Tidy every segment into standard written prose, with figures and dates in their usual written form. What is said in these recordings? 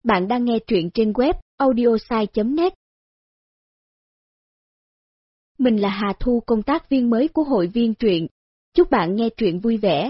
Bạn đang nghe truyện trên web audiosai.net. Mình là Hà Thu, công tác viên mới của hội viên truyện. Chúc bạn nghe truyện vui vẻ.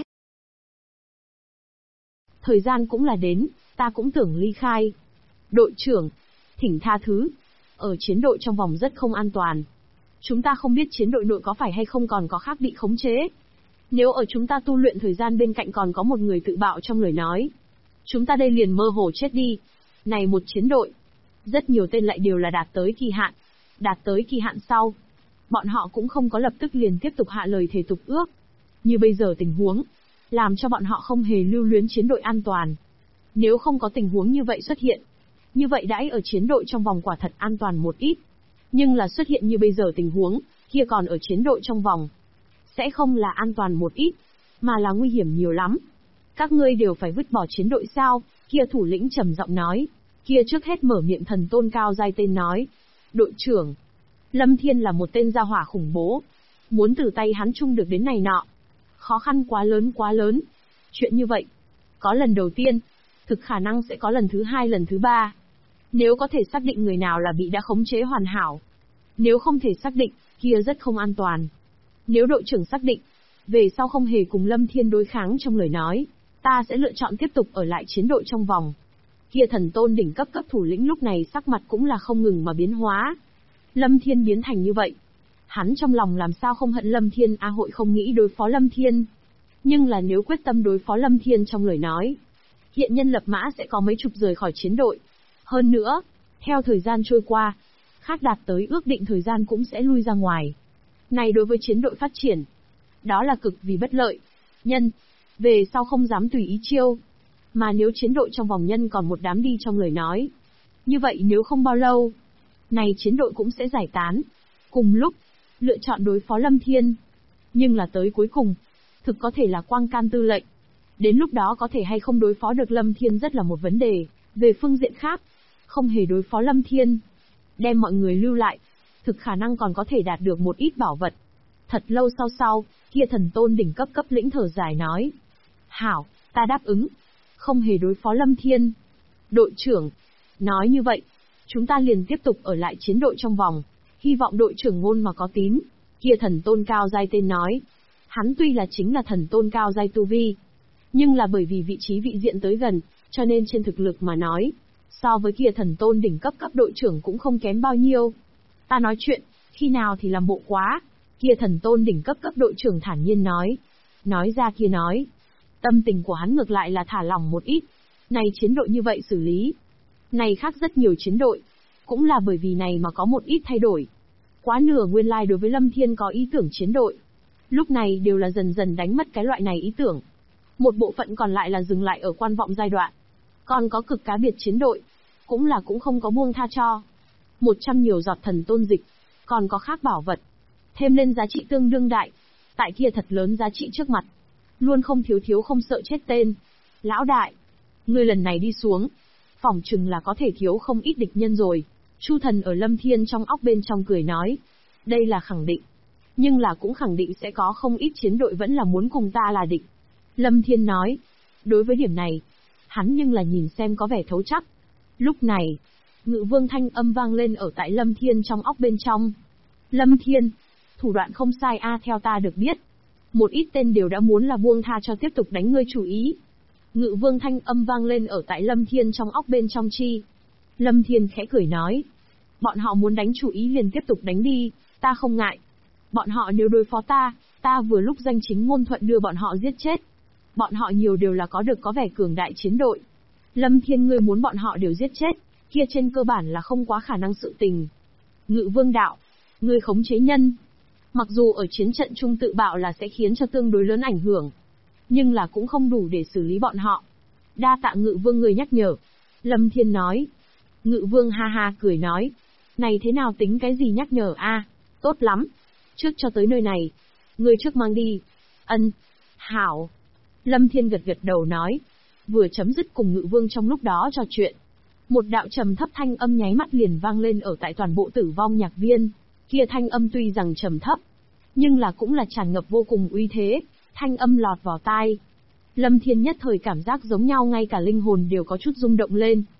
Thời gian cũng là đến, ta cũng tưởng ly khai. Đội trưởng, thỉnh tha thứ. Ở chiến đội trong vòng rất không an toàn. Chúng ta không biết chiến đội nội có phải hay không còn có khác bị khống chế. Nếu ở chúng ta tu luyện thời gian bên cạnh còn có một người tự bạo trong lời nói, chúng ta đây liền mơ hồ chết đi. Này một chiến đội, rất nhiều tên lại đều là đạt tới kỳ hạn. Đạt tới kỳ hạn sau, bọn họ cũng không có lập tức liền tiếp tục hạ lời thề tục ước. Như bây giờ tình huống, làm cho bọn họ không hề lưu luyến chiến đội an toàn. Nếu không có tình huống như vậy xuất hiện, như vậy đãi ở chiến đội trong vòng quả thật an toàn một ít. Nhưng là xuất hiện như bây giờ tình huống, kia còn ở chiến đội trong vòng, sẽ không là an toàn một ít, mà là nguy hiểm nhiều lắm. Các ngươi đều phải vứt bỏ chiến đội sao? Kia thủ lĩnh trầm giọng nói. Kia trước hết mở miệng thần tôn cao giai tên nói. Đội trưởng, Lâm Thiên là một tên gia hỏa khủng bố. Muốn từ tay hắn chung được đến này nọ, khó khăn quá lớn. Chuyện như vậy, có lần đầu tiên, thực khả năng sẽ có lần thứ hai, lần thứ ba. Nếu có thể xác định người nào là bị đã khống chế hoàn hảo. Nếu không thể xác định, kia rất không an toàn. Nếu đội trưởng xác định, về sau không hề cùng Lâm Thiên đối kháng trong lời nói, ta sẽ lựa chọn tiếp tục ở lại chiến đội trong vòng. Kia thần tôn đỉnh cấp thủ lĩnh lúc này sắc mặt cũng là không ngừng mà biến hóa. Lâm Thiên biến thành như vậy, hắn trong lòng làm sao không hận Lâm Thiên, hội không nghĩ đối phó Lâm Thiên. Nhưng là nếu quyết tâm đối phó Lâm Thiên trong lời nói, hiện nhân lập mã sẽ có mấy chục rời khỏi chiến đội. Hơn nữa, theo thời gian trôi qua, khác đạt tới ước định thời gian cũng sẽ lui ra ngoài. Này đối với chiến đội phát triển, đó là cực vì bất lợi. Nhân, về sau không dám tùy ý chiêu. Mà nếu chiến đội trong vòng nhân còn một đám đi trong lời nói, như vậy nếu không bao lâu, này chiến đội cũng sẽ giải tán. Cùng lúc, lựa chọn đối phó Lâm Thiên. Nhưng là tới cuối cùng, thực có thể là Quang Can tư lệnh. Đến lúc đó có thể hay không đối phó được Lâm Thiên rất là một vấn đề. Về phương diện khác, không hề đối phó Lâm Thiên, đem mọi người lưu lại, thực khả năng còn có thể đạt được một ít bảo vật. Thật lâu sau, kia thần tôn đỉnh cấp lĩnh thở dài nói. Hảo, ta đáp ứng. Không hề đối phó Lâm Thiên. Đội trưởng, nói như vậy, chúng ta liền tiếp tục ở lại chiến đội trong vòng. Hy vọng đội trưởng ngôn mà có tín. Kia thần tôn cao giai tên nói. Hắn tuy là chính là thần tôn cao giai tu vi, nhưng là bởi vì vị trí vị diện tới gần, cho nên trên thực lực mà nói, so với kia thần tôn đỉnh cấp đội trưởng cũng không kém bao nhiêu. Ta nói chuyện, khi nào thì làm bộ quá. Kia thần tôn đỉnh cấp đội trưởng thản nhiên nói. Nói ra kia nói. Tâm tình của hắn ngược lại là thả lỏng một ít. Này chiến đội như vậy xử lý. Này khác rất nhiều chiến đội. Cũng là bởi vì này mà có một ít thay đổi. Quá nửa nguyên lai đối với Lâm Thiên có ý tưởng chiến đội. Lúc này đều là dần dần đánh mất cái loại này ý tưởng. Một bộ phận còn lại là dừng lại ở quan vọng giai đoạn. Còn có cực cá biệt chiến đội. Cũng không có buông tha cho. 100 nhiều giọt thần tôn dịch. Còn có khác bảo vật. Thêm lên giá trị tương đương đại. Tại kia thật lớn giá trị trước mặt. Luôn không thiếu không sợ chết tên. Lão đại, ngươi lần này đi xuống, phỏng chừng là có thể thiếu không ít địch nhân rồi. Chu thần ở Lâm Thiên trong óc bên trong cười nói. Đây là khẳng định. Nhưng là cũng khẳng định sẽ có không ít chiến đội vẫn là muốn cùng ta là địch. Lâm Thiên nói. Đối với điểm này, hắn nhưng là nhìn xem có vẻ thấu chắc. Lúc này, Ngự Vương thanh âm vang lên ở tại Lâm Thiên trong óc bên trong. Lâm Thiên, thủ đoạn không sai theo ta được biết. Một ít tên đều đã muốn là buông tha cho tiếp tục đánh ngươi chủ ý. Ngự Vương thanh âm vang lên ở tại Lâm Thiên trong óc bên trong chi. Lâm Thiên khẽ cười nói. Bọn họ muốn đánh chủ ý liền tiếp tục đánh đi, ta không ngại. Bọn họ nếu đối phó ta vừa lúc danh chính ngôn thuận đưa bọn họ giết chết. Bọn họ nhiều đều là có vẻ cường đại chiến đội. Lâm Thiên ngươi muốn bọn họ đều giết chết, kia trên cơ bản là không quá khả năng sự tình. Ngự Vương đạo, ngươi khống chế nhân. Mặc dù ở chiến trận chung tự bạo là sẽ khiến cho tương đối lớn ảnh hưởng, nhưng là cũng không đủ để xử lý bọn họ. Đa tạ Ngự Vương người nhắc nhở. Lâm Thiên nói. Ngự Vương ha ha cười nói. Này thế nào tính cái gì nhắc nhở tốt lắm. Trước cho tới nơi này. Ngươi trước mang đi. Ân. Hảo. Lâm Thiên gật đầu nói. Vừa chấm dứt cùng Ngự Vương trong lúc đó trò chuyện. Một đạo trầm thấp thanh âm nháy mắt liền vang lên ở tại toàn bộ Tử Vong Nhạc Viên. Kia thanh âm tuy rằng trầm thấp, nhưng là cũng là tràn ngập vô cùng uy thế, thanh âm lọt vào tai. Lâm Thiên nhất thời cảm giác giống nhau ngay cả linh hồn đều có chút rung động lên.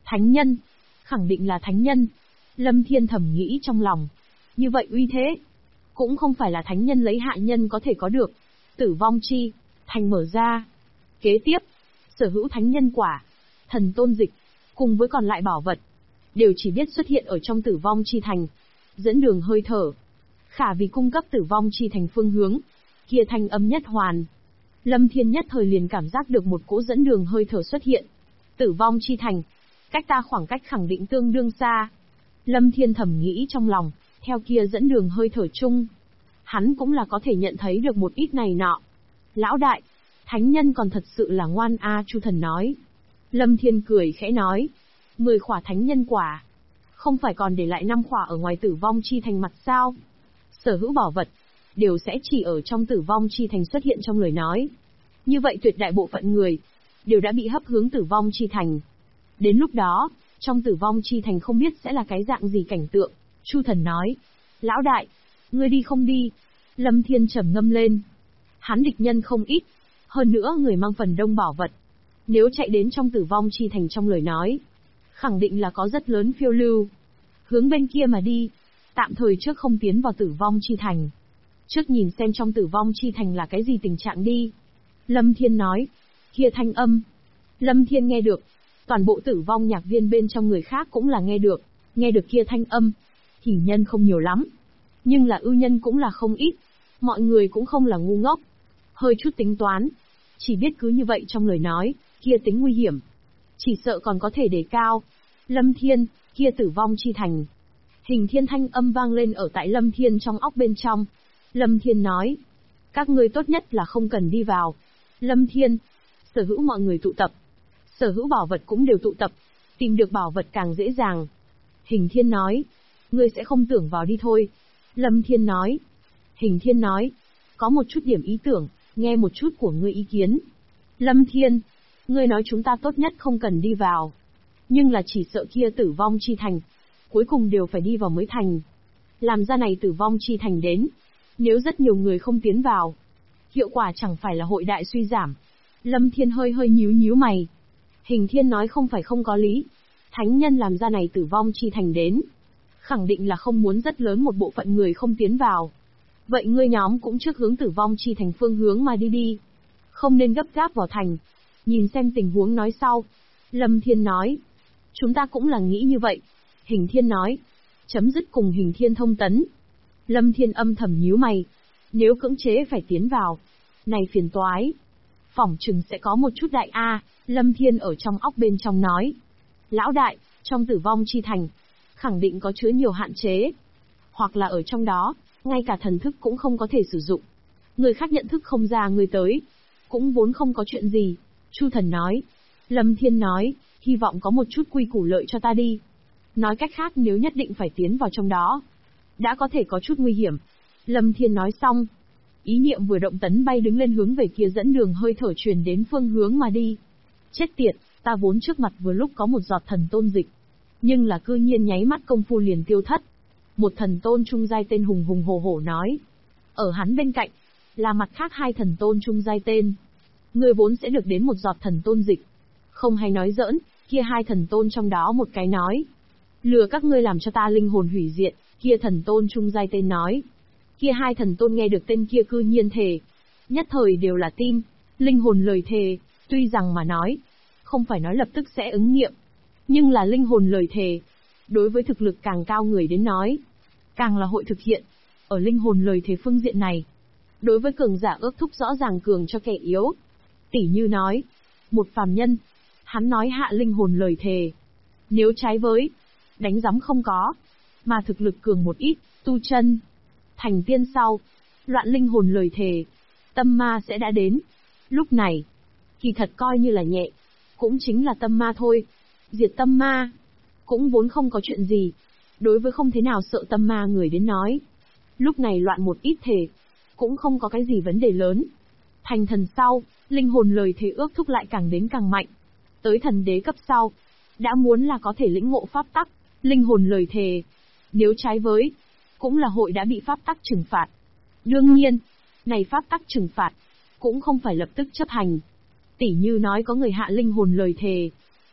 Thánh nhân, khẳng định là thánh nhân. Lâm Thiên thầm nghĩ trong lòng. Như vậy uy thế, cũng không phải là thánh nhân lấy hạ nhân có thể có được. Tử vong chi thành mở ra. Kế tiếp, sở hữu thánh nhân quả, thần tôn dịch, cùng với còn lại bảo vật, đều chỉ biết xuất hiện ở trong tử vong chi thành. Dẫn đường hơi thở. Khả vì cung cấp tử vong chi thành phương hướng, kia thanh âm nhất hoàn. Lâm Thiên nhất thời liền cảm giác được một cỗ dẫn đường hơi thở xuất hiện. Tử vong chi thành, cách ta khoảng cách khẳng định tương đương xa. Lâm Thiên thầm nghĩ trong lòng, theo kia dẫn đường hơi thở chung, hắn cũng là có thể nhận thấy được một ít này nọ. Lão đại, thánh nhân còn thật sự là ngoan a, Chu Thần nói. Lâm Thiên cười khẽ nói, 10 khỏa thánh nhân quả, không phải còn để lại 5 khỏa ở ngoài tử vong chi thành mặt sao? Sở hữu bảo vật, đều sẽ chỉ ở trong tử vong chi thành xuất hiện trong lời nói. Như vậy tuyệt đại bộ phận người, đều đã bị hấp hướng tử vong chi thành. Đến lúc đó, trong tử vong chi thành không biết sẽ là cái dạng gì cảnh tượng. Chu Thần nói, lão đại, ngươi đi không đi? Lâm Thiên trầm ngâm lên. Hắn địch nhân không ít, hơn nữa người mang phần đông bảo vật. Nếu chạy đến trong tử vong chi thành trong lời nói, khẳng định là có rất lớn phiêu lưu. Hướng bên kia mà đi, tạm thời trước không tiến vào tử vong chi thành. Trước nhìn xem trong tử vong chi thành là cái gì tình trạng đi. Lâm Thiên nói, kia thanh âm. Lâm Thiên nghe được, toàn bộ tử vong nhạc viên bên trong người khác cũng là nghe được kia thanh âm. Hỉ nhân không nhiều lắm, nhưng là ưu nhân cũng là không ít. Mọi người cũng không là ngu ngốc, hơi chút tính toán, chỉ biết cứ như vậy trong lời nói, kia tính nguy hiểm, chỉ sợ còn có thể đề cao. Lâm Thiên, kia tử vong chi thành. Hình Thiên thanh âm vang lên ở tại Lâm Thiên trong óc bên trong. Lâm Thiên nói, các ngươi tốt nhất là không cần đi vào. Lâm Thiên, sở hữu mọi người tụ tập, sở hữu bảo vật cũng đều tụ tập, tìm được bảo vật càng dễ dàng. Hình Thiên nói, ngươi sẽ không tưởng vào đi thôi. Lâm Thiên nói. Hình Thiên nói, có một chút điểm ý tưởng, nghe một chút của ngươi ý kiến. Lâm Thiên, ngươi nói chúng ta tốt nhất không cần đi vào. Nhưng là chỉ sợ kia tử vong chi thành, cuối cùng đều phải đi vào mới thành. Làm ra này tử vong chi thành đến, nếu rất nhiều người không tiến vào, hiệu quả chẳng phải là hội đại suy giảm. Lâm Thiên hơi nhíu mày. Hình Thiên nói không phải không có lý. Thánh nhân làm ra này tử vong chi thành đến, khẳng định là không muốn rất lớn một bộ phận người không tiến vào. Vậy ngươi nhóm cũng trước hướng tử vong chi thành phương hướng mà đi. Không nên gấp gáp vào thành. Nhìn xem tình huống nói sau. Lâm Thiên nói. Chúng ta cũng là nghĩ như vậy. Hình Thiên nói. Chấm dứt cùng Hình Thiên thông tấn. Lâm Thiên âm thầm nhíu mày. Nếu cưỡng chế phải tiến vào, này phiền toái. Phỏng chừng sẽ có một chút đại a. Lâm Thiên ở trong óc bên trong nói. Lão đại, trong tử vong chi thành, khẳng định có chứa nhiều hạn chế. Hoặc là ở trong đó, ngay cả thần thức cũng không có thể sử dụng. Người khác nhận thức không ra người tới, cũng vốn không có chuyện gì. Chu Thần nói. Lâm Thiên nói, hy vọng có một chút quy củ lợi cho ta đi. Nói cách khác nếu nhất định phải tiến vào trong đó, đã có thể có chút nguy hiểm. Lâm Thiên nói xong, ý niệm vừa động tấn bay đứng lên hướng về kia dẫn đường hơi thở truyền đến phương hướng mà đi. Chết tiệt, ta vốn trước mặt vừa lúc có một giọt thần tôn dịch, nhưng là cư nhiên nháy mắt công phu liền tiêu thất. Một thần tôn trung giai tên hùng hùng hổ hổ nói. Ở hắn bên cạnh, là mặt khác 2 thần tôn trung giai tên. Người vốn sẽ được đến một giọt thần tôn dịch. Không hay nói giỡn, kia 2 thần tôn trong đó một cái nói. Lừa các ngươi làm cho ta linh hồn hủy diệt, kia thần tôn trung giai tên nói. Kia 2 thần tôn nghe được tên kia cư nhiên thề. Nhất thời đều là tin, linh hồn lời thề, tuy rằng mà nói, không phải nói lập tức sẽ ứng nghiệm. Nhưng là linh hồn lời thề, đối với thực lực càng cao người đến nói, càng là hội thực hiện. Ở linh hồn lời thề phương diện này, đối với cường giả ước thúc rõ ràng cường cho kẻ yếu. Tỉ như nói, một phàm nhân, hắn nói hạ linh hồn lời thề. Nếu trái với, đánh giấm không có, mà thực lực cường một ít, tu chân, thành tiên sau, loạn linh hồn lời thề, tâm ma sẽ đã đến. Lúc này, kỳ thật coi như là nhẹ, cũng chính là tâm ma thôi. Diệt tâm ma, cũng vốn không có chuyện gì. Đối với không thế nào sợ tâm ma người đến nói, lúc này loạn một ít thề, cũng không có cái gì vấn đề lớn. Thành thần sau, linh hồn lời thề ước thúc lại càng đến càng mạnh. Tới thần đế cấp sau, đã muốn là có thể lĩnh ngộ pháp tắc, linh hồn lời thề. Nếu trái với, cũng là hội đã bị pháp tắc trừng phạt. Đương nhiên, này pháp tắc trừng phạt, cũng không phải lập tức chấp hành. Tỉ như nói có người hạ linh hồn lời thề,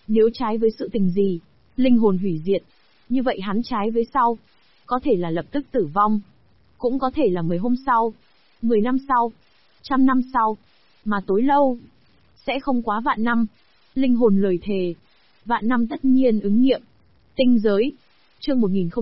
Nếu trái với sự tình gì, linh hồn hủy diệt, như vậy hắn trái với sau. Có thể là lập tức tử vong, cũng có thể là 10 hôm sau, 10 năm sau, 100 năm sau, mà tối lâu, sẽ không quá vạn năm. Linh hồn lời thề, vạn năm tất nhiên ứng nghiệm. Tinh giới, chương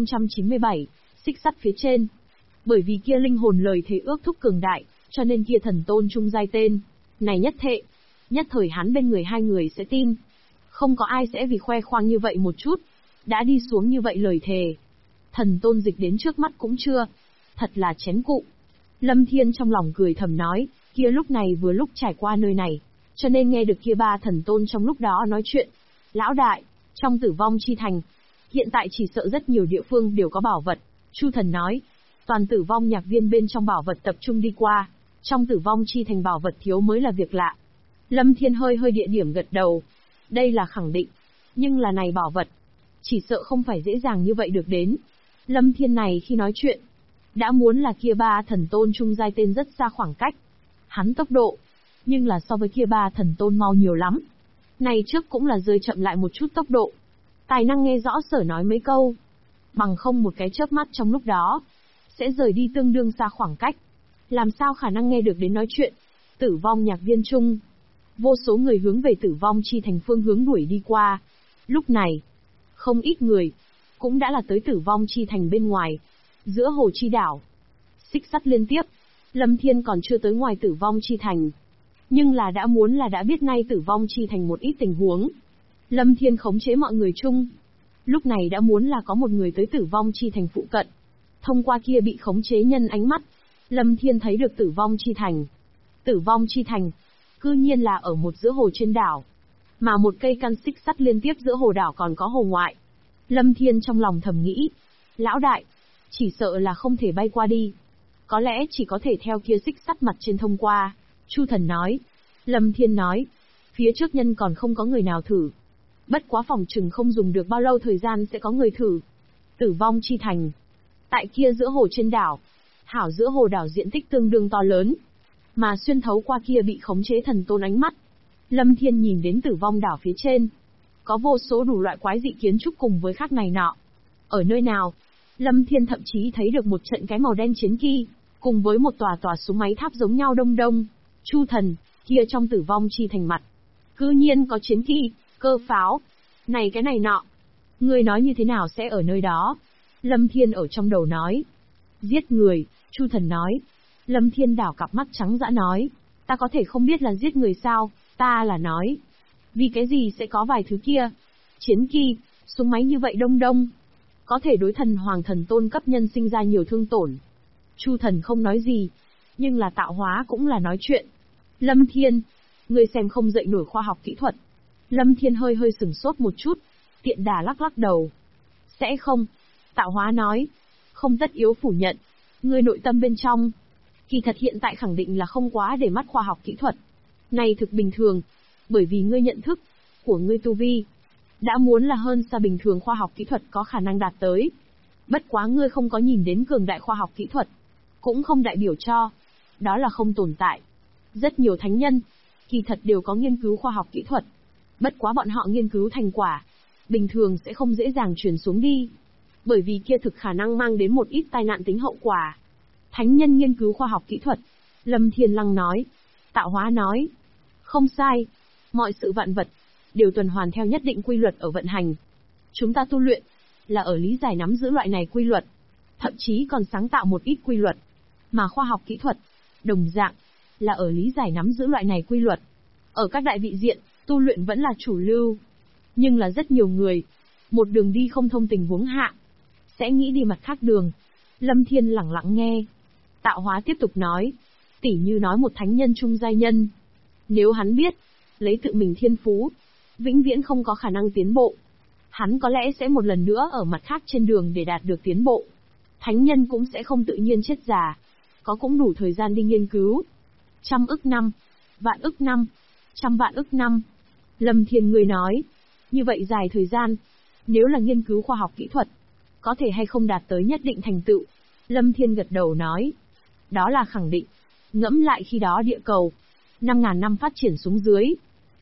1097, xích sắt phía trên. Bởi vì kia linh hồn lời thề ước thúc cường đại, cho nên kia thần tôn trung giai tên này nhất thệ. Nhất thời hắn bên người hai người sẽ tin. Không có ai sẽ vì khoe khoang như vậy một chút, đã đi xuống như vậy lời thề. Thần tôn dịch đến trước mắt cũng chưa. Thật là chén cụ. Lâm Thiên trong lòng cười thầm nói, kia lúc này vừa lúc trải qua nơi này, cho nên nghe được kia ba thần tôn trong lúc đó nói chuyện. Lão đại, trong tử vong chi thành, hiện tại chỉ sợ rất nhiều địa phương đều có bảo vật. Chu thần nói, toàn tử vong nhạc viên bên trong bảo vật tập trung đi qua, trong tử vong chi thành bảo vật thiếu mới là việc lạ. Lâm Thiên hơi địa điểm gật đầu. Đây là khẳng định, nhưng là này bảo vật, chỉ sợ không phải dễ dàng như vậy được đến. Lâm Thiên này khi nói chuyện, đã muốn là kia ba thần tôn trung giai tên rất xa khoảng cách. Hắn tốc độ, nhưng là so với kia ba thần tôn mau nhiều lắm. Này trước cũng là rơi chậm lại một chút tốc độ. Tài năng nghe rõ sở nói mấy câu. Bằng không một cái chớp mắt trong lúc đó, sẽ rời đi tương đương xa khoảng cách. Làm sao khả năng nghe được đến nói chuyện. Tử vong nhạc viên chung. Vô số người hướng về tử vong chi thành phương hướng đuổi đi qua. Lúc này, không ít người, cũng đã là tới tử vong chi thành bên ngoài. Giữa hồ chi đảo. Xích sắt liên tiếp. Lâm Thiên còn chưa tới ngoài tử vong chi thành. Nhưng là đã biết ngay tử vong chi thành một ít tình huống. Lâm Thiên khống chế mọi người chung. Lúc này đã muốn là có một người tới tử vong chi thành phụ cận. Thông qua kia bị khống chế nhân ánh mắt, Lâm Thiên thấy được tử vong chi thành. Tử vong chi thành, cư nhiên là ở một giữa hồ trên đảo. Mà một cây căn xích sắt liên tiếp giữa hồ đảo còn có hồ ngoại. Lâm Thiên trong lòng thầm nghĩ, lão đại, chỉ sợ là không thể bay qua đi. Có lẽ chỉ có thể theo kia xích sắt mặt trên thông qua. Chu thần nói. Lâm Thiên nói, phía trước nhân còn không có người nào thử. Bất quá phòng chừng không dùng được bao lâu thời gian sẽ có người thử. Tử vong chi thành. Tại kia giữa hồ trên đảo. Hảo giữa hồ đảo diện tích tương đương to lớn. Mà xuyên thấu qua kia bị khống chế thần tôn ánh mắt. Lâm Thiên nhìn đến tử vong đảo phía trên. Có vô số đủ loại quái dị kiến trúc cùng với khác này nọ. Ở nơi nào, Lâm Thiên thậm chí thấy được một trận cái màu đen chiến kỳ, cùng với một tòa súng máy tháp giống nhau đông đông. Chu thần, kia trong tử vong chi thành mặt. Cư nhiên có chiến kỳ, cơ pháo. Này cái này nọ. Ngươi nói như thế nào sẽ ở nơi đó? Lâm Thiên ở trong đầu nói. Giết người, Chu thần nói. Lâm Thiên đảo cặp mắt trắng dã nói. Ta có thể không biết là giết người sao, ta là nói. Vì cái gì sẽ có vài thứ kia? Chiến kỳ, súng máy như vậy đông đông. Có thể đối thần hoàng thần tôn cấp nhân sinh ra nhiều thương tổn. Chu thần không nói gì. Nhưng là tạo hóa cũng là nói chuyện. Lâm Thiên, ngươi xem không dậy nổi khoa học kỹ thuật. Lâm Thiên hơi sửng sốt một chút. Tiện đà lắc đầu. Sẽ không. Tạo hóa nói. Không tất yếu phủ nhận. Ngươi nội tâm bên trong. Kỳ thật hiện tại khẳng định là không quá để mắt khoa học kỹ thuật. Này thực bình thường. Bởi vì ngươi nhận thức của ngươi tu vi đã muốn là hơn xa bình thường khoa học kỹ thuật có khả năng đạt tới. Bất quá ngươi không có nhìn đến cường đại khoa học kỹ thuật, cũng không đại biểu cho đó là không tồn tại. Rất nhiều thánh nhân, kỳ thật đều có nghiên cứu khoa học kỹ thuật. Bất quá bọn họ nghiên cứu thành quả, bình thường sẽ không dễ dàng truyền xuống đi. Bởi vì kia thực khả năng mang đến một ít tai nạn tính hậu quả. Thánh nhân nghiên cứu khoa học kỹ thuật. Lâm Thiên Lăng nói. Tạo hóa nói. Không sai. Mọi sự vạn vật, đều tuần hoàn theo nhất định quy luật ở vận hành. Chúng ta tu luyện, là ở lý giải nắm giữ loại này quy luật. Thậm chí còn sáng tạo một ít quy luật. Mà khoa học kỹ thuật, đồng dạng, là ở lý giải nắm giữ loại này quy luật. Ở các đại vị diện, tu luyện vẫn là chủ lưu. Nhưng là rất nhiều người, một đường đi không thông tình huống hạ, sẽ nghĩ đi mặt khác đường. Lâm Thiên lẳng lặng nghe. Tạo hóa tiếp tục nói. Tỉ như nói một thánh nhân trung giai nhân. Nếu hắn biết, lấy tự mình thiên phú, vĩnh viễn không có khả năng tiến bộ. Hắn có lẽ sẽ một lần nữa ở mặt khác trên đường để đạt được tiến bộ. Thánh nhân cũng sẽ không tự nhiên chết già. Có cũng đủ thời gian đi nghiên cứu. 100 ức năm, vạn ức năm, 100 vạn ức năm. Lâm Thiên người nói. Như vậy dài thời gian, nếu là nghiên cứu khoa học kỹ thuật, có thể hay không đạt tới nhất định thành tựu. Lâm Thiên gật đầu nói. Đó là khẳng định. Ngẫm lại khi đó địa cầu 5.000 năm phát triển xuống dưới.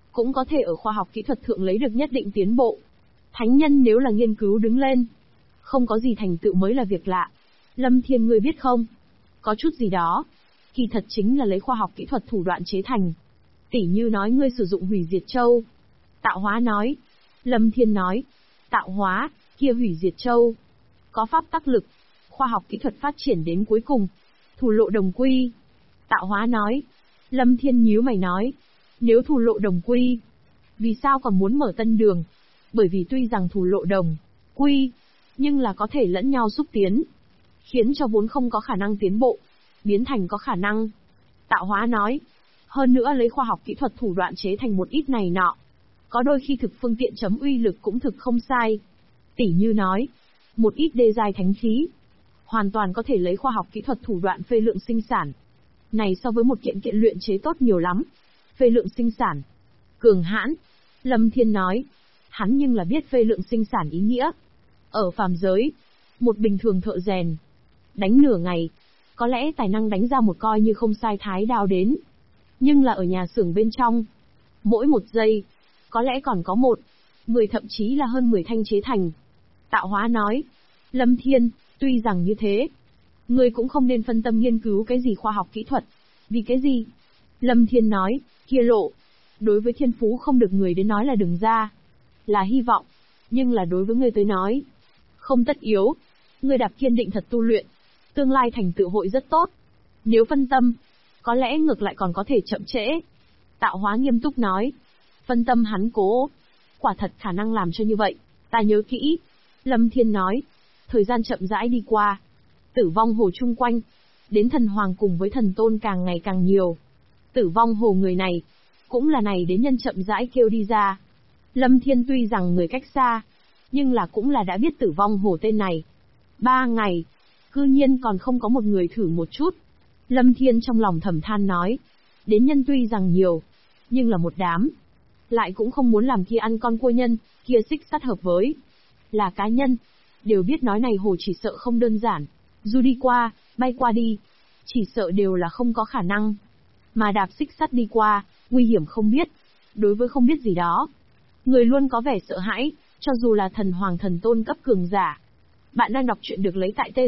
cũng có thể ở khoa học kỹ thuật thượng lấy được nhất định tiến bộ. Thánh nhân nếu là nghiên cứu đứng lên, không có gì thành tựu mới là việc lạ. Lâm Thiên ngươi biết không? Có chút gì đó. Kỳ thật chính là lấy khoa học kỹ thuật thủ đoạn chế thành. Tỉ như nói ngươi sử dụng hủy diệt châu. Tạo hóa nói. Lâm Thiên nói. Tạo hóa, kia hủy diệt châu. Có pháp tắc lực. Khoa học kỹ thuật phát triển đến cuối cùng. Thủ lộ đồng quy. Tạo hóa nói. Lâm Thiên nhíu mày nói. Nếu thủ lộ đồng quy, vì sao còn muốn mở tân đường? Bởi vì tuy rằng thủ lộ đồng quy, nhưng là có thể lẫn nhau xúc tiến, khiến cho vốn không có khả năng tiến bộ, biến thành có khả năng. Tạo hóa nói. Hơn nữa lấy khoa học kỹ thuật thủ đoạn chế thành một ít này nọ. Có đôi khi thực phương tiện chấm uy lực cũng thực không sai. Tỉ như nói, một ít đê giai thánh khí, hoàn toàn có thể lấy khoa học kỹ thuật thủ đoạn phê lượng sinh sản. Này so với một kiện kiện luyện chế tốt nhiều lắm. Phê lượng sinh sản. Cường hãn. Lâm Thiên nói. Hắn nhưng là biết phê lượng sinh sản ý nghĩa. Ở phàm giới, một bình thường thợ rèn, đánh nửa ngày, có lẽ tài năng đánh ra một coi như không sai thái đao đến. Nhưng là ở nhà xưởng bên trong, mỗi một giây, có lẽ còn có 10 thậm chí là hơn 10 thanh chế thành. Tạo hóa nói. Lâm Thiên, tuy rằng như thế, ngươi cũng không nên phân tâm nghiên cứu cái gì khoa học kỹ thuật. Vì cái gì? Lâm Thiên nói, kia lộ. Đối với thiên phú không được người đến nói là đừng ra. Là hy vọng. Nhưng là đối với ngươi tới nói, không tất yếu. Ngươi đạp kiên định thật tu luyện. Tương lai thành tựu hội rất tốt. Nếu phân tâm, có lẽ ngược lại còn có thể chậm trễ. Tạo hóa nghiêm túc nói. Phân tâm hắn cố. Quả thật khả năng làm cho như vậy. Ta nhớ kỹ. Lâm Thiên nói. Thời gian chậm rãi đi qua. Tử vong hồ chung quanh. Đến thần hoàng cùng với thần tôn càng ngày càng nhiều. Tử vong hồ người này, cũng là này đến nhân chậm rãi kêu đi ra. Lâm Thiên tuy rằng người cách xa, nhưng là cũng là đã biết tử vong hồ tên này. 3 ngày, cư nhiên còn không có một người thử một chút. Lâm Thiên trong lòng thầm than nói, đến nhân tuy rằng nhiều, nhưng là một đám. Lại cũng không muốn làm kia ăn con cua nhân, kia xích sắt hợp với. Là cá nhân, đều biết nói này hồ chỉ sợ không đơn giản. Dù đi qua, bay qua đi, chỉ sợ đều là không có khả năng. Mà đạp xích sắt đi qua, nguy hiểm không biết. Đối với không biết gì đó, người luôn có vẻ sợ hãi, cho dù là thần hoàng thần tôn cấp cường giả. Bạn đang đọc truyện được lấy tại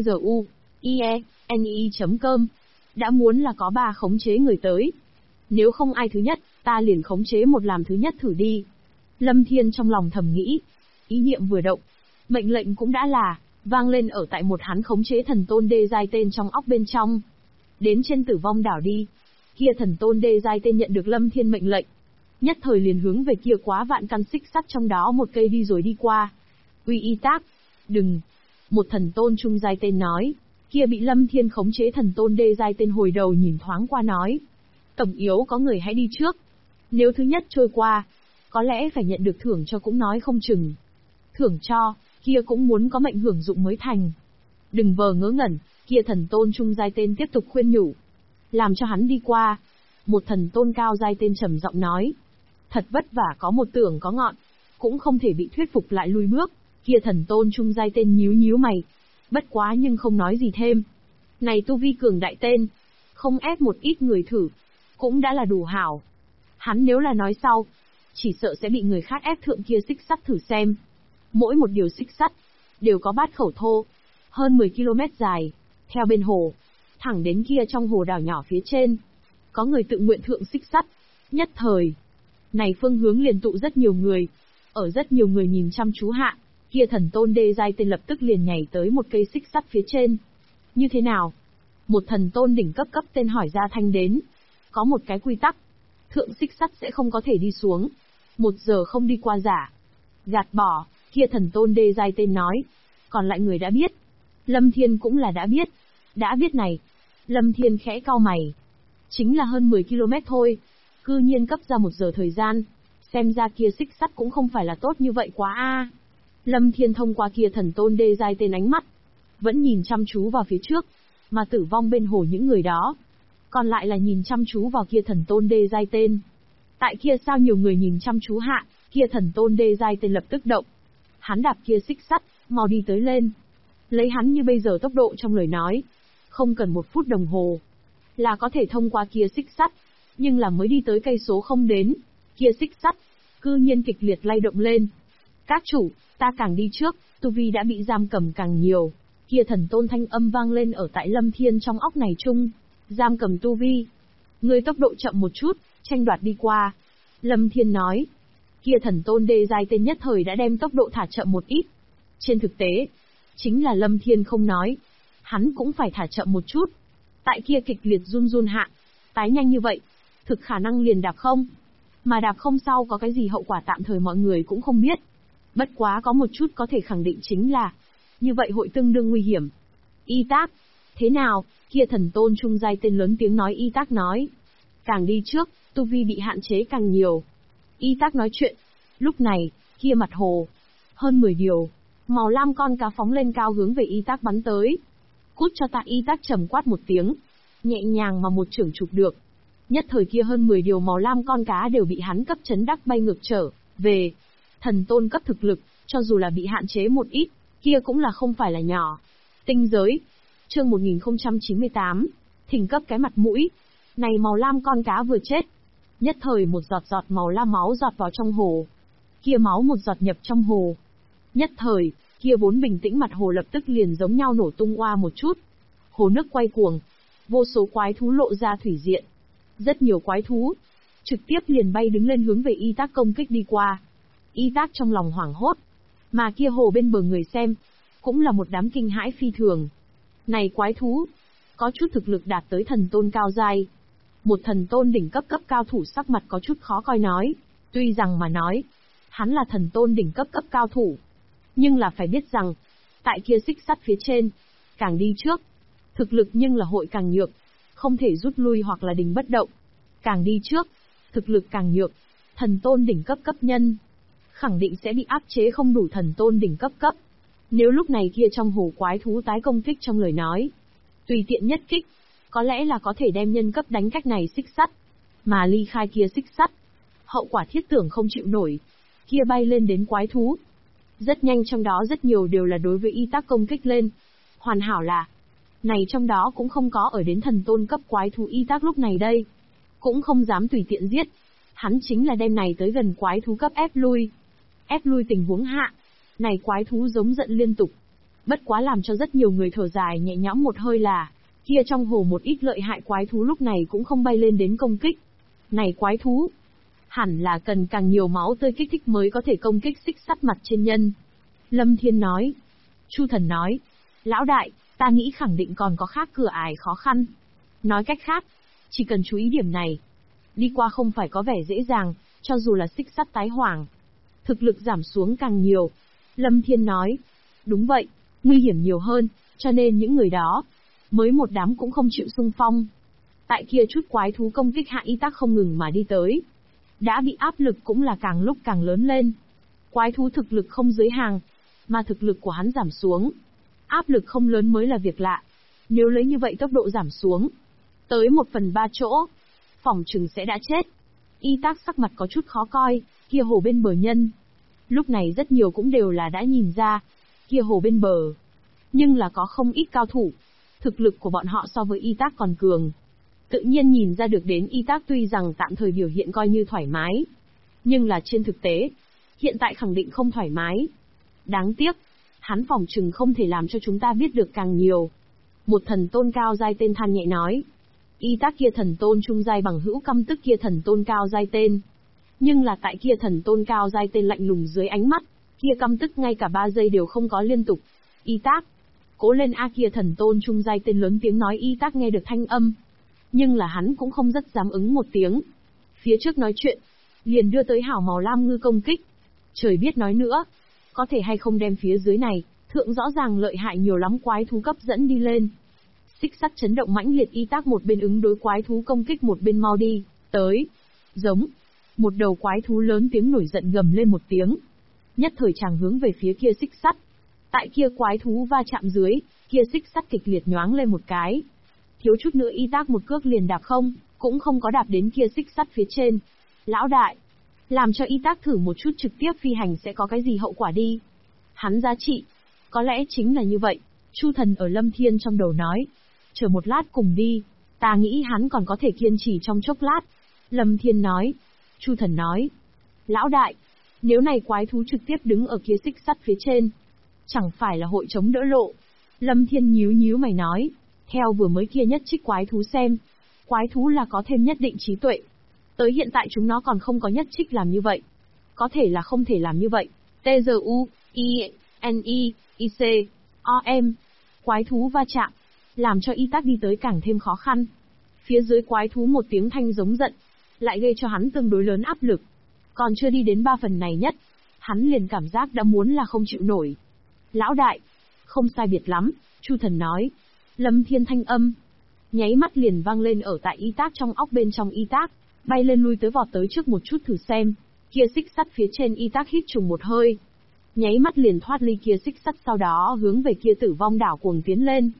tzu.ie.ne.com. Đã muốn là có 3 khống chế người tới. Nếu không ai thứ nhất, ta liền khống chế một làm thứ nhất thử đi. Lâm Thiên trong lòng thầm nghĩ. Ý niệm vừa động, mệnh lệnh cũng đã là, vang lên ở tại một hắn khống chế thần tôn đê giai tên trong óc bên trong. Đến trên tử vong đảo đi. Kia thần tôn đê giai tên nhận được Lâm Thiên mệnh lệnh. Nhất thời liền hướng về kia quá vạn căn xích sắt trong đó một cây đi rồi đi qua. Uy y tác. Đừng. Một thần tôn trung giai tên nói. Kia bị Lâm Thiên khống chế thần tôn đê giai tên hồi đầu nhìn thoáng qua nói. Tổng yếu có người hãy đi trước. Nếu thứ nhất trôi qua, có lẽ phải nhận được thưởng cho cũng nói không chừng. Thưởng cho, kia cũng muốn có mệnh hưởng dụng mới thành. Đừng vờ ngớ ngẩn, kia thần tôn trung giai tên tiếp tục khuyên nhủ. Làm cho hắn đi qua. Một thần tôn cao giai tên trầm giọng nói. Thật vất vả có một tưởng có ngọn, cũng không thể bị thuyết phục lại lui bước. Kia thần tôn trung giai tên nhíu nhíu mày. Bất quá nhưng không nói gì thêm. Này tu vi cường đại tên, không ép một ít người thử, cũng đã là đủ hảo. Hắn nếu là nói sau, chỉ sợ sẽ bị người khác ép thượng kia xích sắt thử xem. Mỗi một điều xích sắt, đều có bát khẩu thô, hơn 10 km dài, theo bên hồ, thẳng đến kia trong hồ đảo nhỏ phía trên. Có người tự nguyện thượng xích sắt, nhất thời. Này phương hướng liền tụ rất nhiều người, ở rất nhiều người nhìn chăm chú hạ, kia thần tôn đê giai tên lập tức liền nhảy tới một cây xích sắt phía trên. Như thế nào? Một thần tôn đỉnh cấp cấp tên hỏi ra thanh đến. Có một cái quy tắc, thượng xích sắt sẽ không có thể đi xuống. 1 giờ không đi qua giả. Gạt bỏ, kia thần tôn đê giai tên nói. Còn lại người đã biết. Lâm Thiên cũng là đã biết. Đã biết này. Lâm Thiên khẽ cau mày. Chính là hơn 10 km thôi. Cư nhiên cấp ra 1 giờ thời gian. Xem ra kia xích sắt cũng không phải là tốt như vậy quá a. Lâm Thiên thông qua kia thần tôn đê giai tên ánh mắt, vẫn nhìn chăm chú vào phía trước, mà tử vong bên hồ những người đó. Còn lại là nhìn chăm chú vào kia thần tôn đê giai tên. Tại kia sao nhiều người nhìn chăm chú hạ, kia thần tôn đê giai tên lập tức động. Hắn đạp kia xích sắt, mau đi tới lên. Lấy hắn như bây giờ tốc độ trong lời nói, không cần 1 phút đồng hồ, là có thể thông qua kia xích sắt, nhưng là mới đi tới cây số không đến. Kia xích sắt, cư nhiên kịch liệt lay động lên. Các chủ, ta càng đi trước, tu vi đã bị giam cầm càng nhiều. Kia thần tôn thanh âm vang lên ở tại Lâm Thiên trong óc này chung. Giam cầm tu vi. Ngươi tốc độ chậm một chút, tranh đoạt đi qua. Lâm Thiên nói. Kia thần tôn đê giai tên nhất thời đã đem tốc độ thả chậm một ít. Trên thực tế, chính là Lâm Thiên không nói. Hắn cũng phải thả chậm một chút. Tại kia kịch liệt run run hạ. Tái nhanh như vậy, thực khả năng liền đạp không. Mà đạp không sau có cái gì hậu quả tạm thời mọi người cũng không biết. Bất quá có một chút có thể khẳng định chính là, như vậy hội tương đương nguy hiểm. Y Tác, thế nào? Kia thần tôn trung giai tên lớn tiếng nói. Y Tác nói. Càng đi trước, tu vi bị hạn chế càng nhiều. Y Tác nói chuyện. Lúc này, kia mặt hồ, hơn 10 điều, màu lam con cá phóng lên cao hướng về Y Tác bắn tới. Cút cho ta! Y Tác trầm quát một tiếng, nhẹ nhàng mà một chưởng chụp được. Nhất thời kia hơn 10 điều màu lam con cá đều bị hắn cấp chấn đắc bay ngược trở về. Thần tôn cấp thực lực, cho dù là bị hạn chế một ít, kia cũng là không phải là nhỏ. Tinh giới. Chương 1098. Thỉnh cấp cái mặt mũi. Này màu lam con cá vừa chết. Nhất thời một giọt giọt màu lam máu giọt vào trong hồ. Kia máu một giọt nhập trong hồ. Nhất thời, kia vốn bình tĩnh mặt hồ lập tức liền giống nhau nổ tung oa một chút. Hồ nước quay cuồng. Vô số quái thú lộ ra thủy diện. Rất nhiều quái thú trực tiếp liền bay đứng lên hướng về Y Tác công kích đi qua. Y Tác trong lòng hoảng hốt. Mà kia hồ bên bờ người xem, cũng là một đám kinh hãi phi thường. Này quái thú, có chút thực lực đạt tới thần tôn cao giai. Một thần tôn đỉnh cấp cao thủ sắc mặt có chút khó coi nói. Tuy rằng mà nói, hắn là thần tôn đỉnh cấp cao thủ. Nhưng là phải biết rằng, tại kia xích sắt phía trên, càng đi trước, thực lực nhưng là hội càng nhược. Không thể rút lui hoặc là đình bất động. Càng đi trước, thực lực càng nhược. Thần tôn đỉnh cấp nhân khẳng định sẽ bị áp chế không đủ thần tôn đỉnh cấp. Nếu lúc này kia trong hồ quái thú tái công kích trong lời nói, tùy tiện nhất kích, có lẽ là có thể đem nhân cấp đánh cách này xích sắt, mà ly khai kia xích sắt. Hậu quả thiết tưởng không chịu nổi. Kia bay lên đến quái thú. Rất nhanh trong đó rất nhiều đều là đối với Y Tác công kích lên. Hoàn hảo là, này trong đó cũng không có ở đến thần tôn cấp quái thú. Y Tác lúc này đây, cũng không dám tùy tiện giết. Hắn chính là đem này tới gần quái thú cấp ép lui. Ép lui tình huống hạ, này quái thú giống giận liên tục. Bất quá làm cho rất nhiều người thở dài nhẹ nhõm một hơi là, kia trong hồ một ít lợi hại quái thú lúc này cũng không bay lên đến công kích. Này quái thú, hẳn là cần càng nhiều máu tươi kích thích mới có thể công kích xích sắt mặt trên nhân. Lâm Thiên nói. Chu Thần nói. Lão đại, ta nghĩ khẳng định còn có khác cửa ải khó khăn. Nói cách khác, chỉ cần chú ý điểm này, đi qua không phải có vẻ dễ dàng, cho dù là xích sắt tái hoàng. Thực lực giảm xuống càng nhiều. Lâm Thiên nói. Đúng vậy, nguy hiểm nhiều hơn, cho nên những người đó, mới một đám cũng không chịu xung phong. Tại kia chút quái thú công kích hạ Y Tác không ngừng mà đi tới. Đã bị áp lực cũng là càng lúc càng lớn lên. Quái thú thực lực không giới hàng, mà thực lực của hắn giảm xuống. Áp lực không lớn mới là việc lạ. Nếu lấy như vậy tốc độ giảm xuống, tới 1/3 chỗ, phỏng chừng sẽ đã chết. Y Tác sắc mặt có chút khó coi, kia hồ bên bờ nhân. Lúc này rất nhiều cũng đều là đã nhìn ra, kia hồ bên bờ. Nhưng là có không ít cao thủ. Thực lực của bọn họ so với Y Tác còn cường. Tự nhiên nhìn ra được đến Y Tác tuy rằng tạm thời biểu hiện coi như thoải mái. Nhưng là trên thực tế, hiện tại khẳng định không thoải mái. Đáng tiếc, hắn phỏng chừng không thể làm cho chúng ta biết được càng nhiều. Một thần tôn cao giai tên than nhẹ nói. Y Tác kia thần tôn trung giai bằng hữu căm tức kia thần tôn cao giai tên. Nhưng là tại kia thần tôn cao giai tên lạnh lùng dưới ánh mắt, kia căm tức ngay cả 3 giây đều không có liên tục. Y Tác, cố lên a! Kia thần tôn trung giai tên lớn tiếng nói. Y Tác nghe được thanh âm, nhưng là hắn cũng không rất dám ứng một tiếng. Phía trước nói chuyện, liền đưa tới hảo màu lam ngư công kích. Trời biết nói nữa, có thể hay không đem phía dưới này, thượng rõ ràng lợi hại nhiều lắm quái thú cấp dẫn đi lên. Xích sắt chấn động mãnh liệt. Y Tác một bên ứng đối quái thú công kích một bên mau đi tới. Giống. Một đầu quái thú lớn tiếng nổi giận gầm lên một tiếng. Nhất thời chàng hướng về phía kia xích sắt. Tại kia quái thú va chạm dưới, kia xích sắt kịch liệt nhoáng lên một cái. Thiếu chút nữa Y Tác một cước liền đạp không, cũng không có đạp đến kia xích sắt phía trên. Lão đại, làm cho Y Tác thử một chút trực tiếp phi hành sẽ có cái gì hậu quả đi. Hắn giá trị, có lẽ chính là như vậy. Chu Thần ở Lâm Thiên trong đầu nói. Chờ một lát cùng đi, ta nghĩ hắn còn có thể kiên trì trong chốc lát. Lâm Thiên nói. Chu Thần nói. Lão đại, nếu này quái thú trực tiếp đứng ở kia xích sắt phía trên, chẳng phải là hội chống đỡ lộ. Lâm Thiên nhíu nhíu mày nói, theo vừa mới kia nhất trích quái thú xem, quái thú là có thêm nhất định trí tuệ. Tới hiện tại chúng nó còn không có nhất trích làm như vậy. Có thể là không thể làm như vậy. T-Z-U-I-N-I-I-C-O-M. Quái thú va chạm, làm cho y tác đi tới càng thêm khó khăn. Phía dưới quái thú một tiếng thanh giống giận, lại gây cho hắn tương đối lớn áp lực. Còn chưa đi đến 3 phần này nhất, hắn liền cảm giác đã muốn là không chịu nổi. Lão đại, không sai biệt lắm, Chu Thần nói. Lâm Thiên thanh âm, nháy mắt liền vang lên ở tại y tác trong óc bên trong y tác, bay lên lui tới vọt tới trước một chút thử xem. Kia xích sắt phía trên y tác hít trùng một hơi, nháy mắt liền thoát ly kia xích sắt, sau đó hướng về kia tử vong đảo cuồng tiến lên.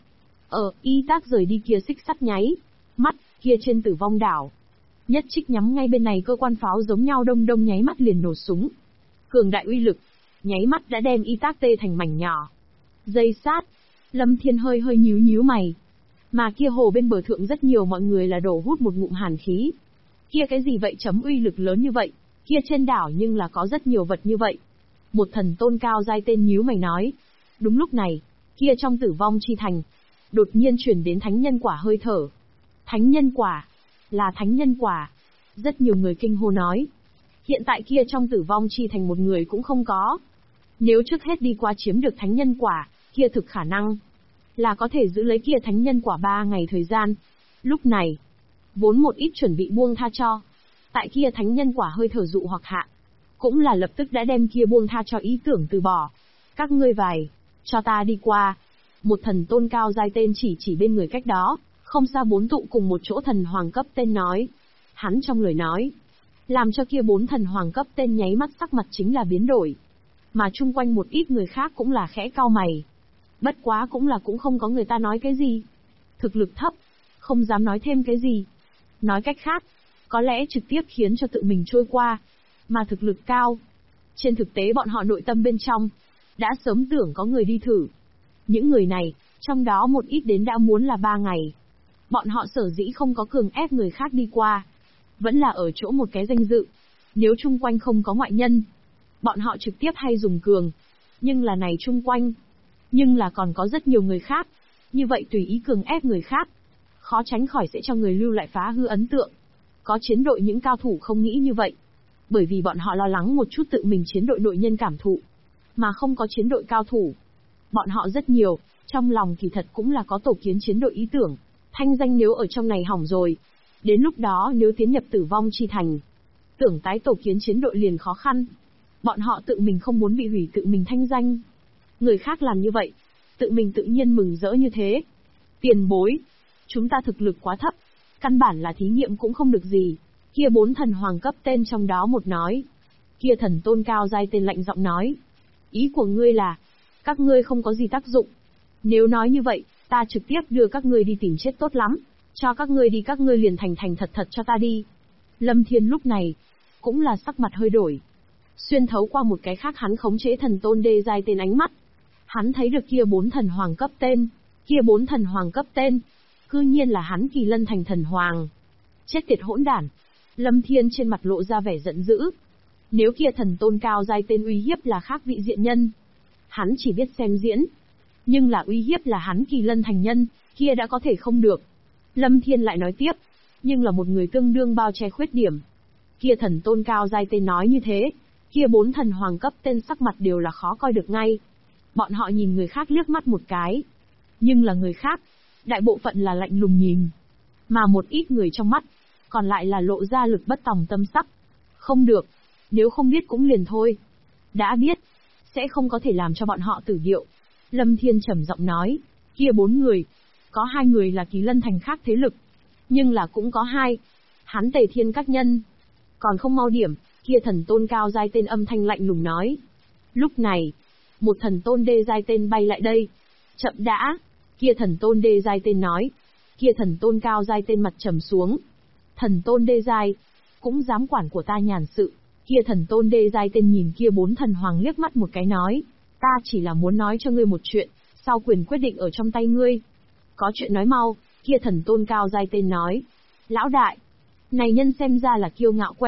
Y tác rời đi kia xích sắt nháy mắt, kia trên tử vong đảo, nhất trích nhắm ngay bên này cơ quan pháo giống nhau đông đông nháy mắt liền nổ súng. Cường đại uy lực, nháy mắt đã đem y tác tê thành mảnh nhỏ. Giây sát, Lâm Thiên hơi hơi nhíu nhíu mày. Mà kia hồ bên bờ thượng rất nhiều mọi người là đổ hút một ngụm hàn khí. Kia cái gì vậy chấm uy lực lớn như vậy, kia trên đảo nhưng là có rất nhiều vật như vậy. Một thần tôn cao giai tên nhíu mày nói. Đúng lúc này, kia trong tử vong chi thành, đột nhiên chuyển đến thánh nhân quả hơi thở. Thánh nhân quả, là thánh nhân quả. Rất nhiều người kinh hô nói. Hiện tại kia trong tử vong chi thành một người cũng không có. Nếu trước hết đi qua chiếm được thánh nhân quả, kia thực khả năng là có thể giữ lấy kia thánh nhân quả 3 ngày thời gian. Lúc này, vốn một ít chuẩn bị buông tha cho, tại kia thánh nhân quả hơi thở dụ hoặc hạ, cũng là lập tức đã đem kia buông tha cho ý tưởng từ bỏ. Các ngươi vài, cho ta đi qua. Một thần tôn cao giai tên chỉ bên người cách đó, không xa 4 tụ cùng một chỗ thần hoàng cấp tên nói. Hắn trong lời nói, làm cho kia 4 thần hoàng cấp tên nháy mắt sắc mặt chính là biến đổi. Mà chung quanh một ít người khác cũng là khẽ cau mày. Bất quá cũng không có người ta nói cái gì. Thực lực thấp, không dám nói thêm cái gì. Nói cách khác, có lẽ trực tiếp khiến cho tự mình trôi qua. Mà thực lực cao, trên thực tế bọn họ nội tâm bên trong, đã sớm tưởng có người đi thử. Những người này, trong đó một ít đến đã muốn là 3 ngày. Bọn họ sở dĩ không có cường ép người khác đi qua, vẫn là ở chỗ một cái danh dự. Nếu chung quanh không có ngoại nhân, bọn họ trực tiếp hay dùng cường. Nhưng là này chung quanh, nhưng là còn có rất nhiều người khác. Như vậy tùy ý cường ép người khác, khó tránh khỏi sẽ cho người lưu lại phá hư ấn tượng. Có chiến đội những cao thủ không nghĩ như vậy. Bởi vì bọn họ lo lắng một chút tự mình chiến đội nội nhân cảm thụ. Mà không có chiến đội cao thủ. Bọn họ rất nhiều, trong lòng kỳ thật cũng là có tổ kiến chiến đội ý tưởng. Thanh danh nếu ở trong này hỏng rồi, đến lúc đó nếu tiến nhập tử vong chi thành, tưởng tái tổ kiến chiến đội liền khó khăn. Bọn họ tự mình không muốn bị hủy tự mình thanh danh. Người khác làm như vậy, tự mình tự nhiên mừng rỡ như thế. Tiền bối, chúng ta thực lực quá thấp, căn bản là thí nghiệm cũng không được gì. Kia 4 thần hoàng cấp tên trong đó một nói. Kia thần tôn cao giai tên lạnh giọng nói. Ý của ngươi là, các ngươi không có gì tác dụng. Nếu nói như vậy, ta trực tiếp đưa các ngươi đi tìm chết tốt lắm. Cho các ngươi đi, các ngươi liền thành thật cho ta đi. Lâm Thiên lúc này, cũng là sắc mặt hơi đổi. Xuyên thấu qua một cái khác hắn khống chế thần tôn đê giai tên ánh mắt. Hắn thấy được kia 4 thần hoàng cấp tên. Kia 4 thần hoàng cấp tên, cư nhiên là hắn Kỳ Lân thành thần hoàng. Chết tiệt hỗn đản. Lâm Thiên trên mặt lộ ra vẻ giận dữ. Nếu kia thần tôn cao giai tên uy hiếp là khác vị diện nhân, hắn chỉ biết xem diễn. Nhưng là uy hiếp là hắn Kỳ Lân thành nhân, kia đã có thể không được. Lâm Thiên lại nói tiếp, nhưng là một người tương đương bao che khuyết điểm. Kia thần tôn cao giai tên nói như thế, kia 4 thần hoàng cấp tên sắc mặt đều là khó coi được ngay. Bọn họ nhìn người khác liếc mắt một cái. Nhưng là người khác, đại bộ phận là lạnh lùng nhìn. Mà một ít người trong mắt, còn lại là lộ ra lực bất tòng tâm sắc. Không được, nếu không biết cũng liền thôi. Đã biết, sẽ không có thể làm cho bọn họ tử điệu. Lâm Thiên trầm giọng nói, kia 4 người, có 2 người là Kỳ Lân thành khác thế lực. Nhưng là cũng có 2, hắn Tề Thiên các nhân. Còn không mau điểm, kia thần tôn cao giai tên âm thanh lạnh lùng nói. Lúc này, một thần tôn đê giai tên bay lại đây. Chậm đã, kia thần tôn đê giai tên nói. Kia thần tôn cao giai tên mặt trầm xuống. Thần tôn đê giai, cũng dám quản của ta nhàn sự. Kia thần tôn đê giai tên nhìn kia 4 thần hoàng liếc mắt một cái nói. Ta chỉ là muốn nói cho ngươi một chuyện, sau quyền quyết định ở trong tay ngươi. Có chuyện nói mau, kia thần tôn cao giai tên nói. Lão đại, này nhân xem ra là kiêu ngạo quen,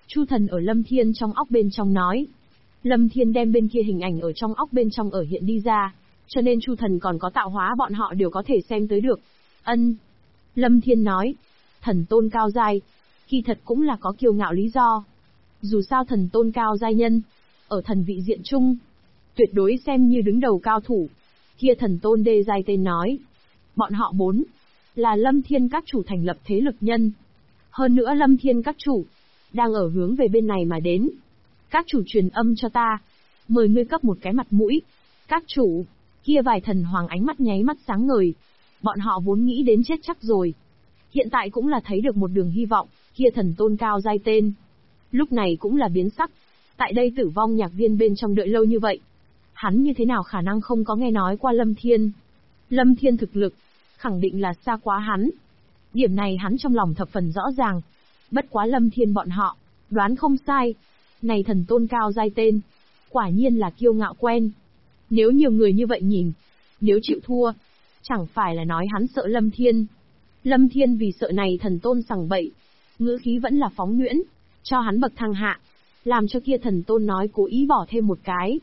Chu Thần ở Lâm Thiên trong óc bên trong nói. Lâm Thiên đem bên kia hình ảnh ở trong óc bên trong ở hiện đi ra, cho nên Chu Thần còn có tạo hóa bọn họ đều có thể xem tới được. Ân. Lâm Thiên nói. Thần tôn cao giai, kỳ thật cũng là có kiêu ngạo lý do. Dù sao thần tôn cao giai nhân, ở thần vị diện chung, tuyệt đối xem như đứng đầu cao thủ. Kia thần tôn đê giai tên nói. Bọn họ 4, là Lâm Thiên các chủ thành lập thế lực nhân. Hơn nữa Lâm Thiên các chủ, đang ở hướng về bên này mà đến. Các chủ truyền âm cho ta, mời ngươi cấp một cái mặt mũi. Các chủ, kia vài thần hoàng ánh mắt nháy mắt sáng ngời. Bọn họ vốn nghĩ đến chết chắc rồi. Hiện tại cũng là thấy được một đường hy vọng, kia thần tôn cao giai tên. Lúc này cũng là biến sắc. Tại đây Tử Vong Nhạc Viên bên trong đợi lâu như vậy. Hắn như thế nào khả năng không có nghe nói qua Lâm Thiên. Lâm Thiên thực lực, khẳng định là xa quá hắn. Điểm này hắn trong lòng thập phần rõ ràng. Bất quá Lâm Thiên bọn họ, đoán không sai. Này thần tôn cao giai tên, quả nhiên là kiêu ngạo quen. Nếu nhiều người như vậy nhìn, nếu chịu thua, chẳng phải là nói hắn sợ Lâm Thiên. Lâm Thiên vì sợ này thần tôn sằng bậy, ngữ khí vẫn là phóng nhuyễn, cho hắn bậc thang hạ, làm cho kia thần tôn nói cố ý bỏ thêm một cái.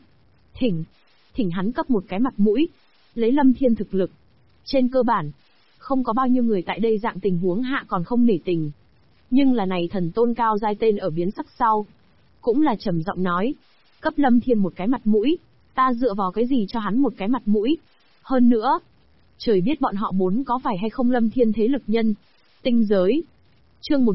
Thỉnh hắn cấp một cái mặt mũi, lấy Lâm Thiên thực lực. Trên cơ bản, không có bao nhiêu người tại đây dạng tình huống hạ còn không nể tình. Nhưng là này thần tôn cao giai tên ở biến sắc sau, cũng là trầm giọng nói, cấp Lâm Thiên một cái mặt mũi, ta dựa vào cái gì cho hắn một cái mặt mũi. Hơn nữa, trời biết bọn họ 4 có phải hay không Lâm Thiên thế lực nhân. Tinh giới. Chương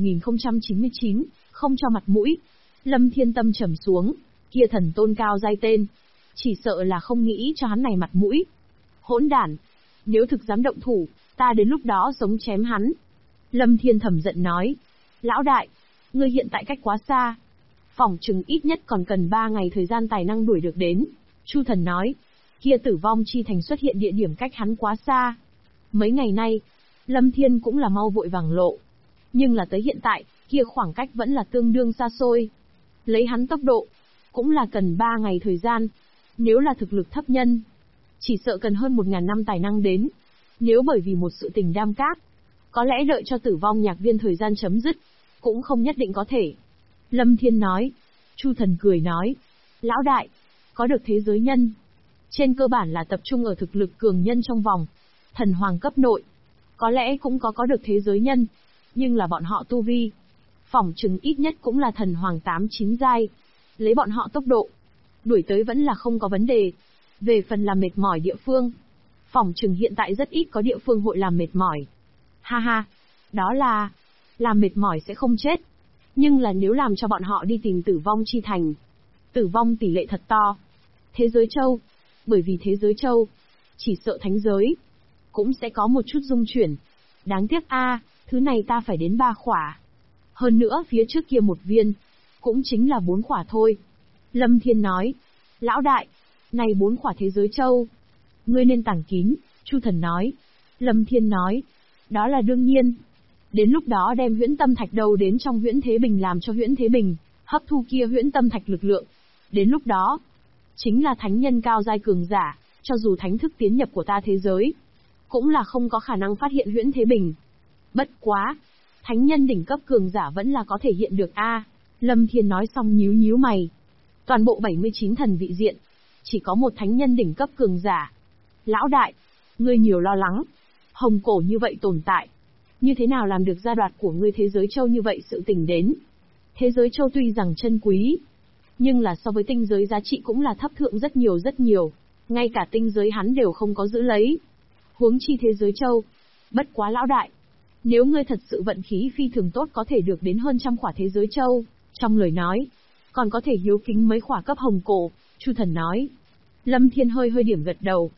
1099, không cho mặt mũi. Lâm Thiên tâm trầm xuống, kia thần tôn cao giai tên, chỉ sợ là không nghĩ cho hắn này mặt mũi. Hỗn đản, nếu thực dám động thủ, ta đến lúc đó sống chém hắn. Lâm Thiên thầm giận nói, lão đại, ngươi hiện tại cách quá xa. Phỏng chừng ít nhất còn cần 3 ngày thời gian tài năng đuổi được đến. Chu Thần nói, kia Tử Vong Chi Thành xuất hiện địa điểm cách hắn quá xa. Mấy ngày nay, Lâm Thiên cũng là mau vội vàng lộ. Nhưng là tới hiện tại, kia khoảng cách vẫn là tương đương xa xôi. Lấy hắn tốc độ, cũng là cần 3 ngày thời gian. Nếu là thực lực thấp nhân, chỉ sợ cần hơn 1000 năm tài năng đến. Nếu bởi vì một sự tình đam cát, có lẽ đợi cho Tử Vong Nhạc Viên thời gian chấm dứt, cũng không nhất định có thể. Lâm Thiên nói. Chu Thần cười nói, lão đại, có được thế giới nhân, trên cơ bản là tập trung ở thực lực cường nhân trong vòng thần hoàng cấp nội. Có lẽ cũng có được thế giới nhân, nhưng là bọn họ tu vi, phỏng chừng ít nhất cũng là thần hoàng 8-9 giai. Lấy bọn họ tốc độ, đuổi tới vẫn là không có vấn đề. Về phần làm mệt mỏi địa phương, phỏng chừng hiện tại rất ít có địa phương hội làm mệt mỏi. Ha ha, đó là, làm mệt mỏi sẽ không chết. Nhưng là nếu làm cho bọn họ đi tìm Tử Vong Chi Thành, tử vong tỷ lệ thật to. Thế giới châu, bởi vì thế giới châu, chỉ sợ thánh giới, cũng sẽ có một chút rung chuyển. Đáng tiếc thứ này ta phải đến 3 khỏa. Hơn nữa phía trước kia một viên, cũng chính là 4 khỏa thôi. Lâm Thiên nói, lão đại, này 4 khỏa thế giới châu, ngươi nên tàng kín. Chu Thần nói. Lâm Thiên nói, đó là đương nhiên. Đến lúc đó đem huyễn tâm thạch đầu đến trong huyễn thế bình làm cho huyễn thế bình hấp thu kia huyễn tâm thạch lực lượng. Đến lúc đó, chính là thánh nhân cao giai cường giả, cho dù thánh thức tiến nhập của ta thế giới, cũng là không có khả năng phát hiện huyễn thế bình. Bất quá, thánh nhân đỉnh cấp cường giả vẫn là có thể hiện được Lâm Thiên nói xong nhíu nhíu mày. Toàn bộ 79 thần vị diện, chỉ có một thánh nhân đỉnh cấp cường giả. Lão đại, ngươi nhiều lo lắng. Hồng cổ như vậy tồn tại, như thế nào làm được gia đoạt của ngươi thế giới châu như vậy sự tình đến. Thế giới châu tuy rằng chân quý, nhưng là so với tinh giới giá trị cũng là thấp thượng rất nhiều. Ngay cả tinh giới hắn đều không có giữ lấy. Huống chi thế giới châu. Bất quá lão đại, nếu ngươi thật sự vận khí phi thường tốt có thể được đến hơn 100 khỏa thế giới châu, trong lời nói, còn có thể hiếu kính mấy khỏa cấp hồng cổ. Chu Thần nói. Lâm Thiên hơi điểm gật đầu.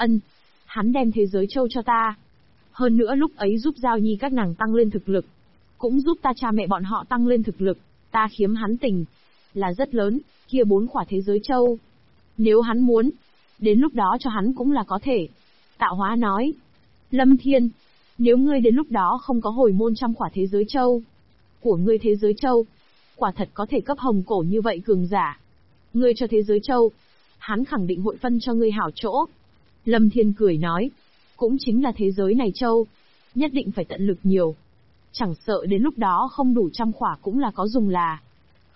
Hắn đem thế giới châu cho ta. Hơn nữa lúc ấy giúp Giao Nhi các nàng tăng lên thực lực, cũng giúp ta cha mẹ bọn họ tăng lên thực lực, ta khiếm hắn tình là rất lớn. Kia 4 khỏa thế giới châu, nếu hắn muốn, đến lúc đó cho hắn cũng là có thể. Tạo Hóa nói. Lâm Thiên, nếu ngươi đến lúc đó không có hồi môn 100 khỏa thế giới châu của ngươi thế giới châu, quả thật có thể cấp hồng cổ như vậy cường giả. Ngươi cho thế giới châu, hắn khẳng định hội phân cho ngươi hảo chỗ. Lâm Thiên cười nói, cũng chính là thế giới này châu, nhất định phải tận lực nhiều. Chẳng sợ đến lúc đó không đủ 100 khỏa cũng là có dùng là.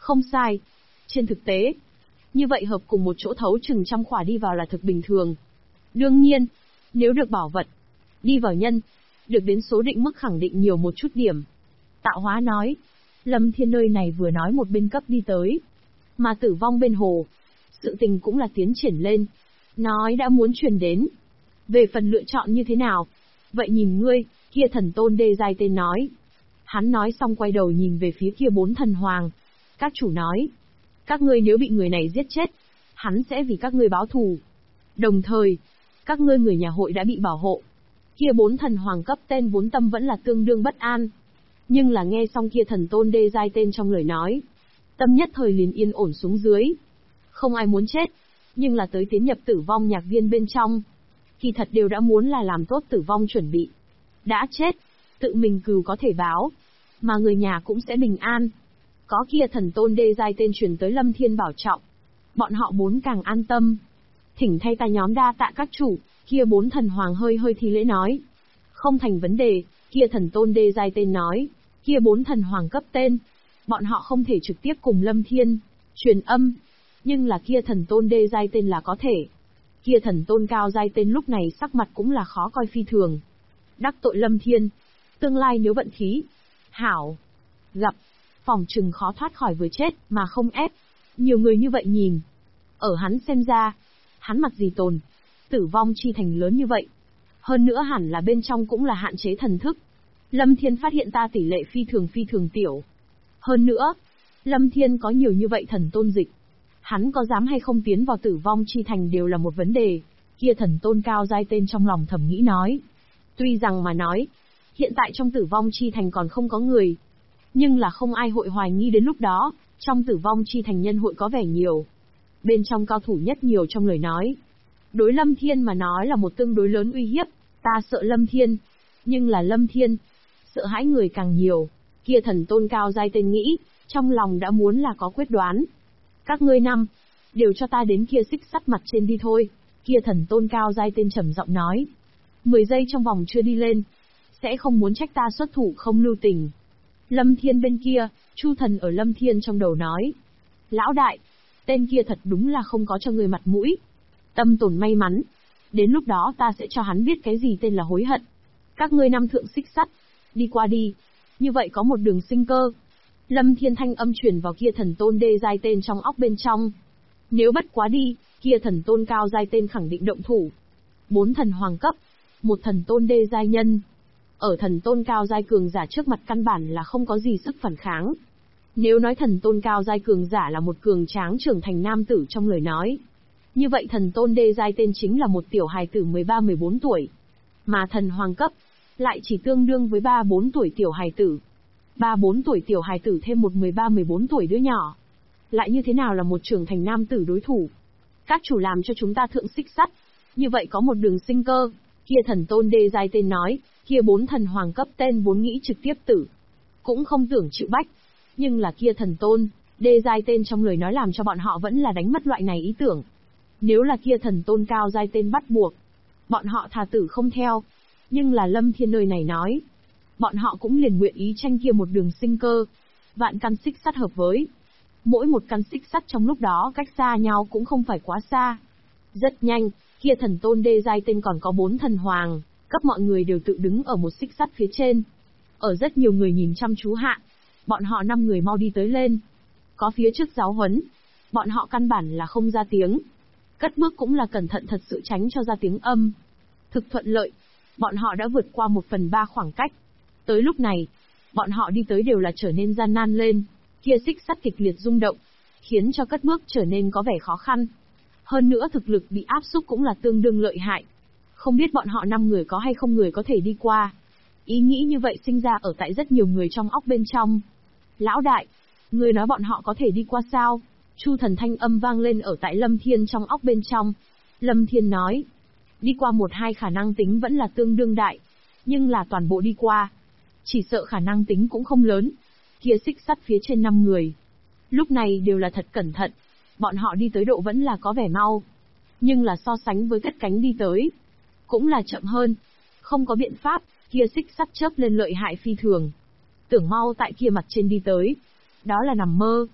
Không sai. Trên thực tế, như vậy hợp cùng một chỗ thấu chừng trăm khỏa đi vào là thực bình thường. Đương nhiên, nếu được bảo vật, đi vào nhân, được đến số định mức khẳng định nhiều một chút điểm. Tạo Hóa nói, Lâm Thiên nơi này vừa nói một bên cấp đi tới. Mà Tử Vong bên hồ, sự tình cũng là tiến triển lên. Nói đã muốn truyền đến. Về phần lựa chọn như thế nào? Vậy nhìn ngươi, kia thần tôn đê giai tên nói. Hắn nói xong quay đầu nhìn về phía kia 4 thần hoàng. Các chủ nói, các ngươi nếu bị người này giết chết, hắn sẽ vì các ngươi báo thù. Đồng thời, các ngươi người nhà hội đã bị bảo hộ. Kia 4 thần hoàng cấp tên vốn tâm vẫn là tương đương bất an. Nhưng là nghe xong kia thần tôn đê giai tên trong lời nói, tâm nhất thời liền yên ổn xuống dưới. Không ai muốn chết, nhưng là tới tiến nhập tử vong nhạc viên bên trong. Kỳ thật đều đã muốn là làm tốt tử vong chuẩn bị. Đã chết, tự mình cừu có thể báo, mà người nhà cũng sẽ bình an. Có kia thần tôn đê giai tên truyền tới Lâm Thiên bảo trọng. Bọn họ 4 càng an tâm. Thỉnh thay ta nhóm đa tạ các chủ, kia 4 thần hoàng hơi thi lễ nói. Không thành vấn đề, kia thần tôn đê giai tên nói. Kia 4 thần hoàng cấp tên. Bọn họ không thể trực tiếp cùng Lâm Thiên truyền âm, nhưng là kia thần tôn đê giai tên là có thể. Kia thần tôn cao giai tên lúc này sắc mặt cũng là khó coi phi thường. Đắc tội Lâm Thiên, tương lai nếu vận khí hảo gặp, phòng trừng khó thoát khỏi vừa chết mà không ép. Nhiều người như vậy nhìn, ở hắn xem ra, hắn mặc gì tồn, tử vong chi thành lớn như vậy. Hơn nữa hẳn là bên trong cũng là hạn chế thần thức. Lâm Thiên phát hiện ta tỷ lệ phi thường tiểu. Hơn nữa, Lâm Thiên có nhiều như vậy thần tôn dịch. Hắn có dám hay không tiến vào tử vong chi thành đều là một vấn đề. Kia thần tôn cao giai tên trong lòng thầm nghĩ nói. Tuy rằng mà nói, hiện tại trong tử vong chi thành còn không có người. Nhưng là không ai hội hoài nghi đến lúc đó, trong tử vong chi thành nhân hội có vẻ nhiều. Bên trong cao thủ nhất nhiều trong lời nói. Đối Lâm Thiên mà nói là một tương đối lớn uy hiếp, ta sợ Lâm Thiên. Nhưng là Lâm Thiên, sợ hãi người càng nhiều. Kia thần tôn cao giai tên nghĩ, trong lòng đã muốn là có quyết đoán. Các ngươi năm, đều cho ta đến kia xích sắt mặt trên đi thôi. Kia thần tôn cao giai tên trầm giọng nói. 10 giây trong vòng chưa đi lên, sẽ không muốn trách ta xuất thủ không lưu tình. Lâm Thiên bên kia, Chu thần ở Lâm Thiên trong đầu nói. Lão đại, tên kia thật đúng là không có cho người mặt mũi. Tâm tồn may mắn. Đến lúc đó ta sẽ cho hắn biết cái gì tên là hối hận. Các ngươi năm thượng xích sắt, đi qua đi. Như vậy có một đường sinh cơ. Lâm Thiên thanh âm truyền vào kia thần tôn đê giai tên trong óc bên trong. Nếu bất quá đi, kia thần tôn cao giai tên khẳng định động thủ. 4 thần hoàng cấp, một thần tôn đê giai nhân. Ở thần tôn cao giai cường giả trước mặt căn bản là không có gì sức phản kháng. Nếu nói thần tôn cao giai cường giả là một cường tráng trưởng thành nam tử trong lời nói, như vậy thần tôn đê giai tên chính là một tiểu hài tử 13-14 tuổi. Mà thần hoàng cấp, lại chỉ tương đương với 3-4 tuổi tiểu hài tử. 3-4 tuổi tiểu hài tử thêm một 13-14 tuổi đứa nhỏ. Lại như thế nào là một trưởng thành nam tử đối thủ? Các chủ làm cho chúng ta thượng xích sắt. Như vậy có một đường sinh cơ. Kia thần tôn đê giai tên nói, kia 4 thần hoàng cấp tên vốn nghĩ trực tiếp tử. Cũng không tưởng chịu bách. Nhưng là kia thần tôn, đê giai tên trong lời nói làm cho bọn họ vẫn là đánh mất loại này ý tưởng. Nếu là kia thần tôn cao giai tên bắt buộc, bọn họ thà tử không theo. Nhưng là Lâm Thiên nơi này nói, bọn họ cũng liền nguyện ý tranh kia một đường sinh cơ. Vạn căn xích sắt hợp với. Mỗi một căn xích sắt trong lúc đó cách xa nhau cũng không phải quá xa. Rất nhanh, kia thần tôn đê giai tên còn có 4 thần hoàng, cấp mọi người đều tự đứng ở một xích sắt phía trên. Ở rất nhiều người nhìn chăm chú hạ, bọn họ 5 người mau đi tới lên. Có phía trước giáo huấn, bọn họ căn bản là không ra tiếng. Cất bước cũng là cẩn thận thật sự tránh cho ra tiếng âm. Thực thuận lợi, bọn họ đã vượt qua 1/3 khoảng cách. Tới lúc này, bọn họ đi tới đều là trở nên gian nan lên. Kia xích sắt kịch liệt rung động, khiến cho cất bước trở nên có vẻ khó khăn. Hơn nữa thực lực bị áp xúc cũng là tương đương lợi hại. Không biết bọn họ 5 người có hay không người có thể đi qua. Ý nghĩ như vậy sinh ra ở tại rất nhiều người trong óc bên trong. Lão đại, người nói bọn họ có thể đi qua sao? Chu thần thanh âm vang lên ở tại Lâm Thiên trong óc bên trong. Lâm Thiên nói, đi qua 1-2 khả năng tính vẫn là tương đương đại. Nhưng là toàn bộ đi qua, chỉ sợ khả năng tính cũng không lớn. Kia xích sắt phía trên 5 người, lúc này đều là thật cẩn thận. Bọn họ đi tới độ vẫn là có vẻ mau. Nhưng là so sánh với cất cánh đi tới, cũng là chậm hơn. Không có biện pháp, kia xích sắt chớp lên lợi hại phi thường. Tưởng mau tại kia mặt trên đi tới, đó là nằm mơ.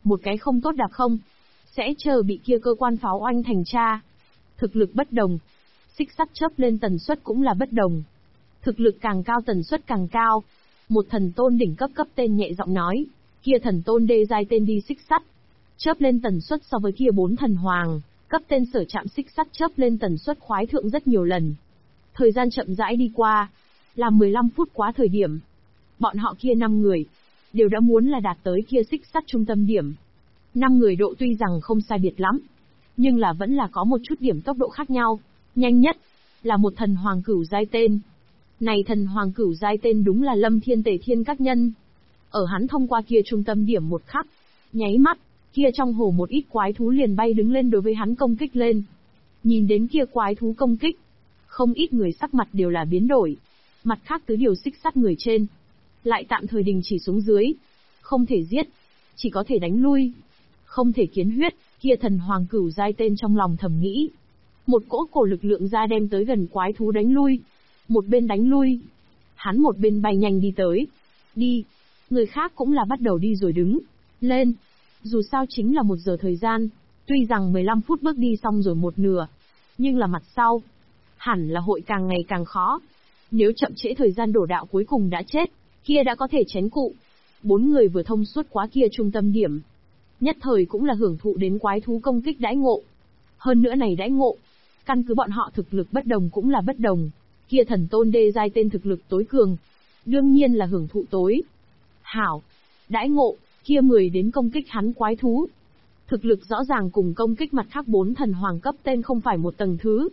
một cái không tốt đạp không, sẽ chờ bị kia cơ quan pháo oanh thành tra. Thực lực bất đồng, xích sắt chớp lên tần suất cũng là bất đồng. Thực lực càng cao tần suất càng cao. Một thần tôn đỉnh cấp cấp tên nhẹ giọng nói, kia thần tôn đê giai tên đi xích sắt, chớp lên tần suất so với kia 4 thần hoàng, cấp tên sở chạm xích sắt chớp lên tần suất khoái thượng rất nhiều lần. Thời gian chậm rãi đi qua, là 15 phút quá thời điểm. Bọn họ kia 5 người, đều đã muốn là đạt tới kia xích sắt trung tâm điểm. 5 người độ tuy rằng không sai biệt lắm, nhưng là vẫn là có một chút điểm tốc độ khác nhau. Nhanh nhất, là một thần hoàng cửu giai tên. Này thần hoàng cửu giai tên đúng là Lâm Thiên Tề Thiên các nhân. Ở hắn thông qua kia trung tâm điểm một khắc, nháy mắt, kia trong hồ một ít quái thú liền bay đứng lên đối với hắn công kích lên. Nhìn đến kia quái thú công kích, không ít người sắc mặt đều là biến đổi. Mặt khác tứ điều xích sắt người trên, lại tạm thời đình chỉ xuống dưới. Không thể giết, chỉ có thể đánh lui. Không thể kiến huyết, kia thần hoàng cửu giai tên trong lòng thầm nghĩ. Một cỗ cổ lực lượng ra đem tới gần quái thú đánh lui. Một bên đánh lui, hắn một bên bay nhanh đi tới. Đi, người khác cũng là bắt đầu đi rồi đứng lên. Dù sao chính là 1 giờ thời gian, tuy rằng 15 phút bước đi xong rồi một nửa, nhưng là mặt sau, hẳn là hội càng ngày càng khó. Nếu chậm trễ thời gian đổ đạo cuối cùng đã chết, kia đã có thể chén cụ. 4 người vừa thông suốt quá kia trung tâm điểm, nhất thời cũng là hưởng thụ đến quái thú công kích đãi ngộ. Hơn nữa này đãi ngộ, căn cứ bọn họ thực lực bất đồng cũng là bất đồng. Kia thần tôn đê giai tên thực lực tối cường, đương nhiên là hưởng thụ tối hảo đãi ngộ. Kia 10 đến công kích hắn quái thú, thực lực rõ ràng cùng công kích mặt khác 4 thần hoàng cấp tên không phải một tầng thứ.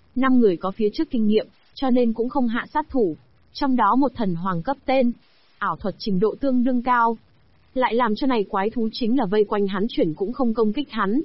5 người có phía trước kinh nghiệm, cho nên cũng không hạ sát thủ. Trong đó một thần hoàng cấp tên, ảo thuật trình độ tương đương cao, lại làm cho này quái thú chính là vây quanh hắn chuyển cũng không công kích hắn.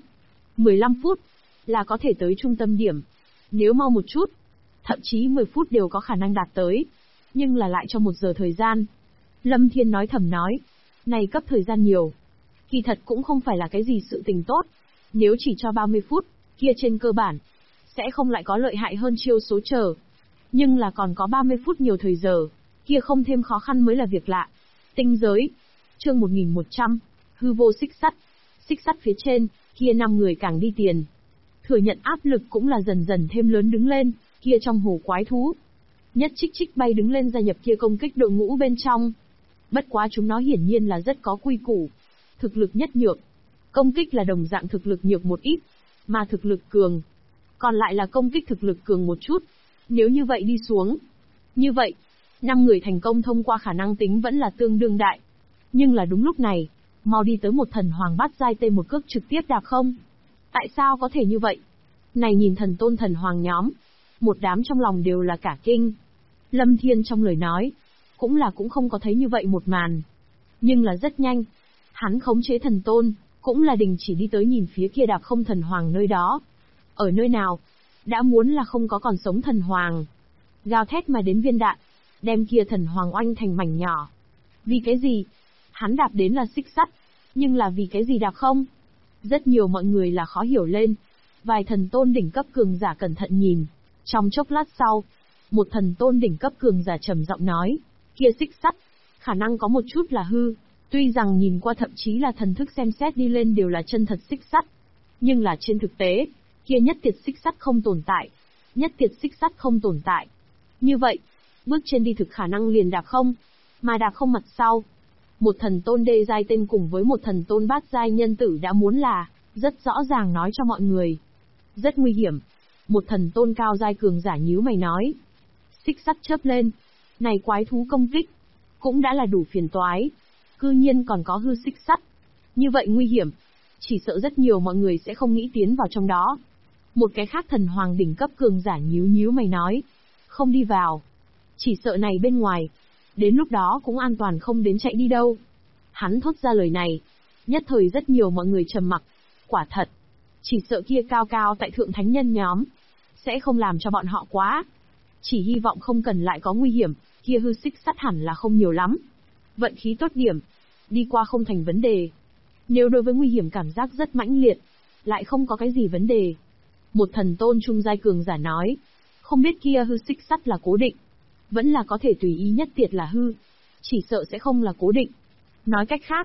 15 phút là có thể tới trung tâm điểm. Nếu mau một chút, thậm chí 10 phút đều có khả năng đạt tới. Nhưng là lại cho 1 giờ thời gian. Lâm Thiên nói thầm nói, này cấp thời gian nhiều, kỳ thật cũng không phải là cái gì sự tình tốt. Nếu chỉ cho 30 phút, kia trên cơ bản, sẽ không lại có lợi hại hơn chiêu số chờ. Nhưng là còn có 30 phút nhiều thời giờ, kia không thêm khó khăn mới là việc lạ. Tinh giới, chương 1100, hư vô xích sắt phía trên, kia 5 người càng đi tiền. Thừa nhận áp lực cũng là dần dần thêm lớn đứng lên, kia trong hồ quái thú. Nhất trích bay đứng lên gia nhập kia công kích đội ngũ bên trong. Bất quá chúng nó hiển nhiên là rất có quy củ. Thực lực nhất nhược, công kích là đồng dạng thực lực nhược một ít, mà thực lực cường, còn lại là công kích thực lực cường một chút. Nếu như vậy đi xuống, như vậy, 5 người thành công thông qua khả năng tính vẫn là tương đương đại. Nhưng là đúng lúc này, mau đi tới một thần hoàng bát giai tê một cước trực tiếp đạp không. Tại sao có thể như vậy? Này nhìn thần tôn thần hoàng nhóm, một đám trong lòng đều là cả kinh. Lâm Thiên trong lời nói, cũng không có thấy như vậy một màn. Nhưng là rất nhanh, hắn khống chế thần tôn, cũng là đình chỉ đi tới nhìn phía kia đạp không thần hoàng nơi đó. Ở nơi nào, đã muốn là không có còn sống thần hoàng. Gào thét mà đến viên đạn, đem kia thần hoàng oanh thành mảnh nhỏ. Vì cái gì? Hắn đạp đến là xích sắt, nhưng là vì cái gì đạp không? Rất nhiều mọi người là khó hiểu lên. Vài thần tôn đỉnh cấp cường giả cẩn thận nhìn. Trong chốc lát sau, một thần tôn đỉnh cấp cường giả trầm giọng nói, kia xích sắt, khả năng có một chút là hư. Tuy rằng nhìn qua thậm chí là thần thức xem xét đi lên đều là chân thật xích sắt, nhưng là trên thực tế, kia nhất tiệt xích sắt không tồn tại. Nhất tiệt xích sắt không tồn tại. Như vậy, bước trên đi thực khả năng liền đạp không, mà đạp không mặt sau. Một thần tôn đê giai tên cùng với một thần tôn bát giai nhân tử đã muốn là, rất rõ ràng nói cho mọi người. Rất nguy hiểm. Một thần tôn cao giai cường giả nhíu mày nói. Xích sắt chớp lên. Này quái thú công kích, cũng đã là đủ phiền toái. Cư nhiên còn có hư xích sắt. Như vậy nguy hiểm. Chỉ sợ rất nhiều mọi người sẽ không nghĩ tiến vào trong đó. Một cái khác thần hoàng đỉnh cấp cường giả nhíu mày nói. Không đi vào. Chỉ sợ này bên ngoài, đến lúc đó cũng an toàn không đến chạy đi đâu. Hắn thốt ra lời này, nhất thời rất nhiều mọi người trầm mặc. Quả thật, chỉ sợ kia cao cao tại thượng thánh nhân nhóm, sẽ không làm cho bọn họ quá. Chỉ hy vọng không cần lại có nguy hiểm, kia hư xích sắt hẳn là không nhiều lắm. Vận khí tốt điểm, đi qua không thành vấn đề. Nếu đối với nguy hiểm cảm giác rất mãnh liệt, lại không có cái gì vấn đề. Một thần tôn trung giai cường giả nói, không biết kia hư xích sắt là cố định, vẫn là có thể tùy ý nhất tiệt là hư, chỉ sợ sẽ không là cố định. Nói cách khác,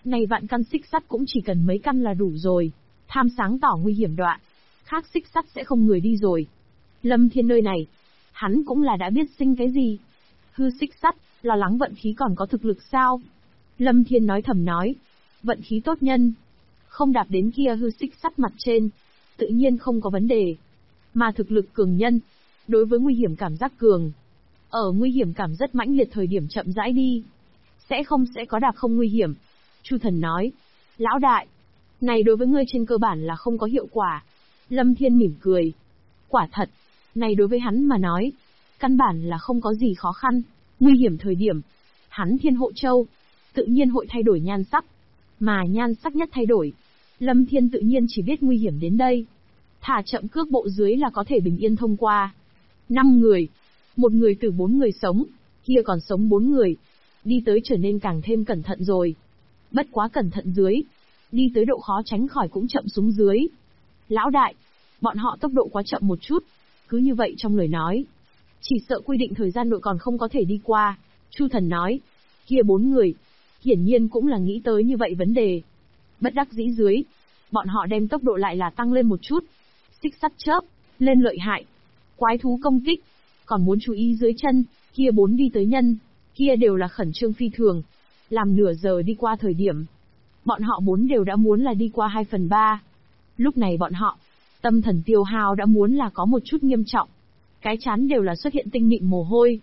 Này vạn căn xích sắt cũng chỉ cần mấy căn là đủ rồi. Tham sáng tỏ nguy hiểm đoạn. Khác xích sắt sẽ không người đi rồi. Lâm Thiên nơi này, hắn cũng là đã biết sinh cái gì. Hư xích sắt, lo lắng vận khí còn có thực lực sao? Lâm Thiên nói thầm nói. Vận khí tốt nhân. Không đạp đến kia hư xích sắt mặt trên. Tự nhiên không có vấn đề. Mà thực lực cường nhân. Đối với nguy hiểm cảm giác cường. Ở nguy hiểm cảm rất mãnh liệt thời điểm chậm rãi đi. Sẽ có đạp không nguy hiểm. Chu Thần nói. Lão đại. Này đối với ngươi trên cơ bản là không có hiệu quả. Lâm Thiên mỉm cười. Quả thật. Này đối với hắn mà nói. Căn bản là không có gì khó khăn. Nguy hiểm thời điểm. Hắn Thiên Hộ Châu. Tự nhiên hội thay đổi nhan sắc. Mà nhan sắc nhất thay đổi. Lâm Thiên tự nhiên chỉ biết nguy hiểm đến đây. Thả chậm cước bộ dưới là có thể bình yên thông qua. 5 người. Một người từ 4 người sống. Kia còn sống 4 người. Đi tới trở nên càng thêm cẩn thận rồi. Bất quá cẩn thận dưới. Đi tới độ khó tránh khỏi cũng chậm xuống dưới. Lão đại. Bọn họ tốc độ quá chậm một chút. Cứ như vậy trong lời nói. Chỉ sợ quy định thời gian nội còn không có thể đi qua. Chu Thần nói. Kia 4 người. Hiển nhiên cũng là nghĩ tới như vậy vấn đề. Bất đắc dĩ dưới. Bọn họ đem tốc độ lại là tăng lên một chút. Xích sắt chớp. Lên lợi hại. Quái thú công kích. Còn muốn chú ý dưới chân. Kia 4 đi tới nhân. Kia đều là khẩn trương phi thường. Làm nửa giờ đi qua thời điểm. Bọn họ 4 đều đã muốn là đi qua 2/3. Lúc này bọn họ. Tâm thần tiêu hao đã muốn là có một chút nghiêm trọng. Cái chán đều là xuất hiện tinh mịn mồ hôi.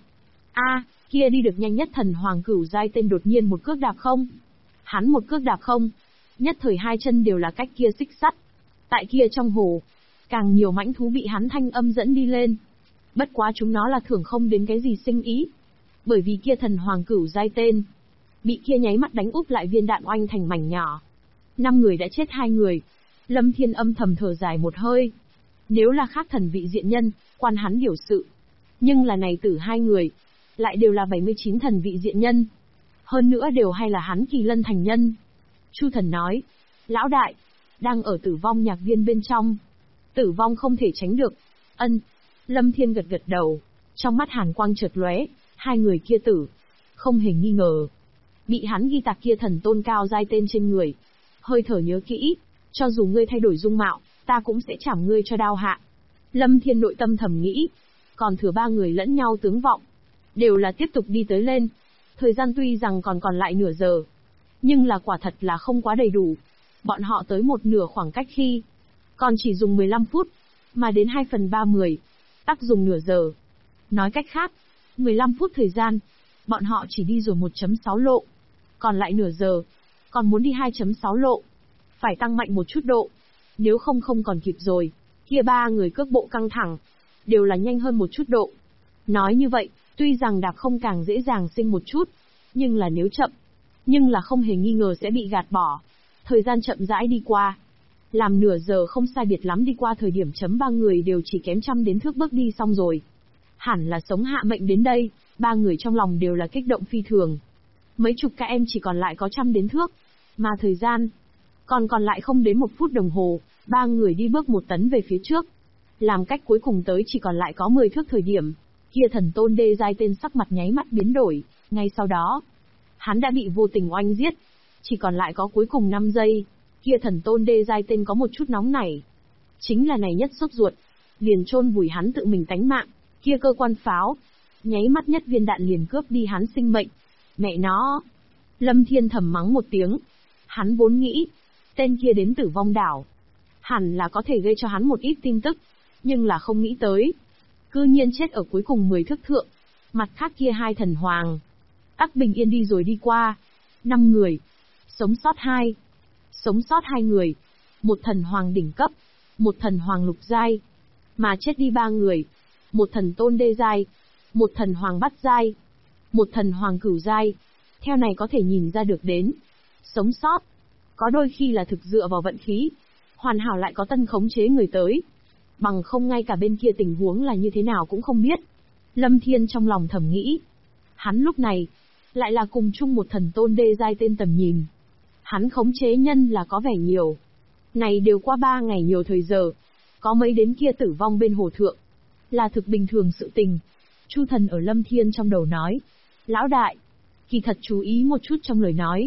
Kia đi được nhanh nhất thần hoàng cửu giai tên đột nhiên một cước đạp không. Hắn một cước đạp không. Nhất thời hai chân đều là cách kia xích sắt. Tại kia trong hồ. Càng nhiều mãnh thú bị hắn thanh âm dẫn đi lên. Bất quá chúng nó là thưởng không đến cái gì sinh ý. Bởi vì kia thần hoàng cửu giai tên. Bị kia nháy mắt đánh úp lại viên đạn oanh thành mảnh nhỏ. 5 người đã chết 2 người. Lâm Thiên âm thầm thở dài một hơi. Nếu là khác thần vị diện nhân, quan hắn điều sự. Nhưng là này tử 2 người. Lại đều là 79 thần vị diện nhân. Hơn nữa đều hay là hắn Kỳ Lân thành nhân. Chu Thần nói. Lão đại. Đang ở tử vong nhạc viên bên trong. Tử vong không thể tránh được. Ân. Lâm Thiên gật gật đầu. Trong mắt hàn quang chợt lóe. 2 người kia tử. Không hề nghi ngờ. Bị hắn ghi tạc kia thần tôn cao giai tên trên người. Hơi thở nhớ kỹ. Cho dù ngươi thay đổi dung mạo, ta cũng sẽ chảm ngươi cho đao hạ. Lâm Thiên nội tâm thầm nghĩ. Còn thừa 3 người lẫn nhau tướng vọng. Đều là tiếp tục đi tới lên. Thời gian tuy rằng còn lại nửa giờ. Nhưng là quả thật là không quá đầy đủ. Bọn họ tới một nửa khoảng cách khi. Còn chỉ dùng 15 phút. Mà đến 2/3 10. Tắc dùng nửa giờ. Nói cách khác. 15 phút thời gian. Bọn họ chỉ đi rồi 1.6 lộ. Còn lại nửa giờ. Còn muốn đi 2.6 lộ. Phải tăng mạnh một chút độ. Nếu không còn kịp rồi. Kia 3 người cước bộ căng thẳng. Đều là nhanh hơn một chút độ. Nói như vậy, tuy rằng đạp không càng dễ dàng sinh một chút. Nhưng là nếu chậm. Nhưng là không hề nghi ngờ sẽ bị gạt bỏ. Thời gian chậm rãi đi qua. Làm nửa giờ không sai biệt lắm đi qua thời điểm chấm 3 người đều chỉ kém trăm đến thước bước đi xong rồi. Hẳn là sống hạ mệnh đến đây, 3 người trong lòng đều là kích động phi thường. Mấy chục các em chỉ còn lại có trăm đến thước. Mà thời gian còn lại không đến 1 phút đồng hồ, 3 người đi bước 1 tấn về phía trước. Làm cách cuối cùng tới chỉ còn lại có 10 thước thời điểm. Kia thần tôn đê giai tên sắc mặt nháy mắt biến đổi, ngay sau đó. Hắn đã bị vô tình oanh giết. Chỉ còn lại có cuối cùng 5 giây. Kia thần tôn đê giai tên có một chút nóng nảy. Chính là này nhất sốt ruột. Liền chôn vùi hắn tự mình tánh mạng. Kia cơ quan pháo. Nháy mắt nhất viên đạn liền cướp đi hắn sinh mệnh. Mẹ nó. Lâm Thiên thầm mắng một tiếng. Hắn vốn nghĩ. Tên kia đến tử vong đảo. Hẳn là có thể gây cho hắn một ít tin tức. Nhưng là không nghĩ tới. Cư nhiên chết ở cuối cùng 10 thước thượng. Mặt khác kia 2 thần hoàng. Tắc bình yên đi rồi đi qua. 5 người. Sống sót 2. Sống sót 2 người. Một thần hoàng đỉnh cấp. Một thần hoàng lục giai. Mà chết đi 3 người. Một thần tôn đê giai. Một thần hoàng bát giai. Một thần hoàng cửu giai. Theo này có thể nhìn ra được đến. Sống sót. Có đôi khi là thực dựa vào vận khí. Hoàn hảo lại có tân khống chế người tới. Bằng không ngay cả bên kia tình huống là như thế nào cũng không biết. Lâm Thiên trong lòng thầm nghĩ. Hắn lúc này. Lại là cùng chung một thần tôn đê giai tên tầm nhìn. Hắn khống chế nhân là có vẻ nhiều. Này đều qua 3 ngày nhiều thời giờ. Có mấy đến kia tử vong bên hồ thượng. Là thực bình thường sự tình. Chu Thần ở Lâm Thiên trong đầu nói. Lão đại. Kỳ thật chú ý một chút trong lời nói.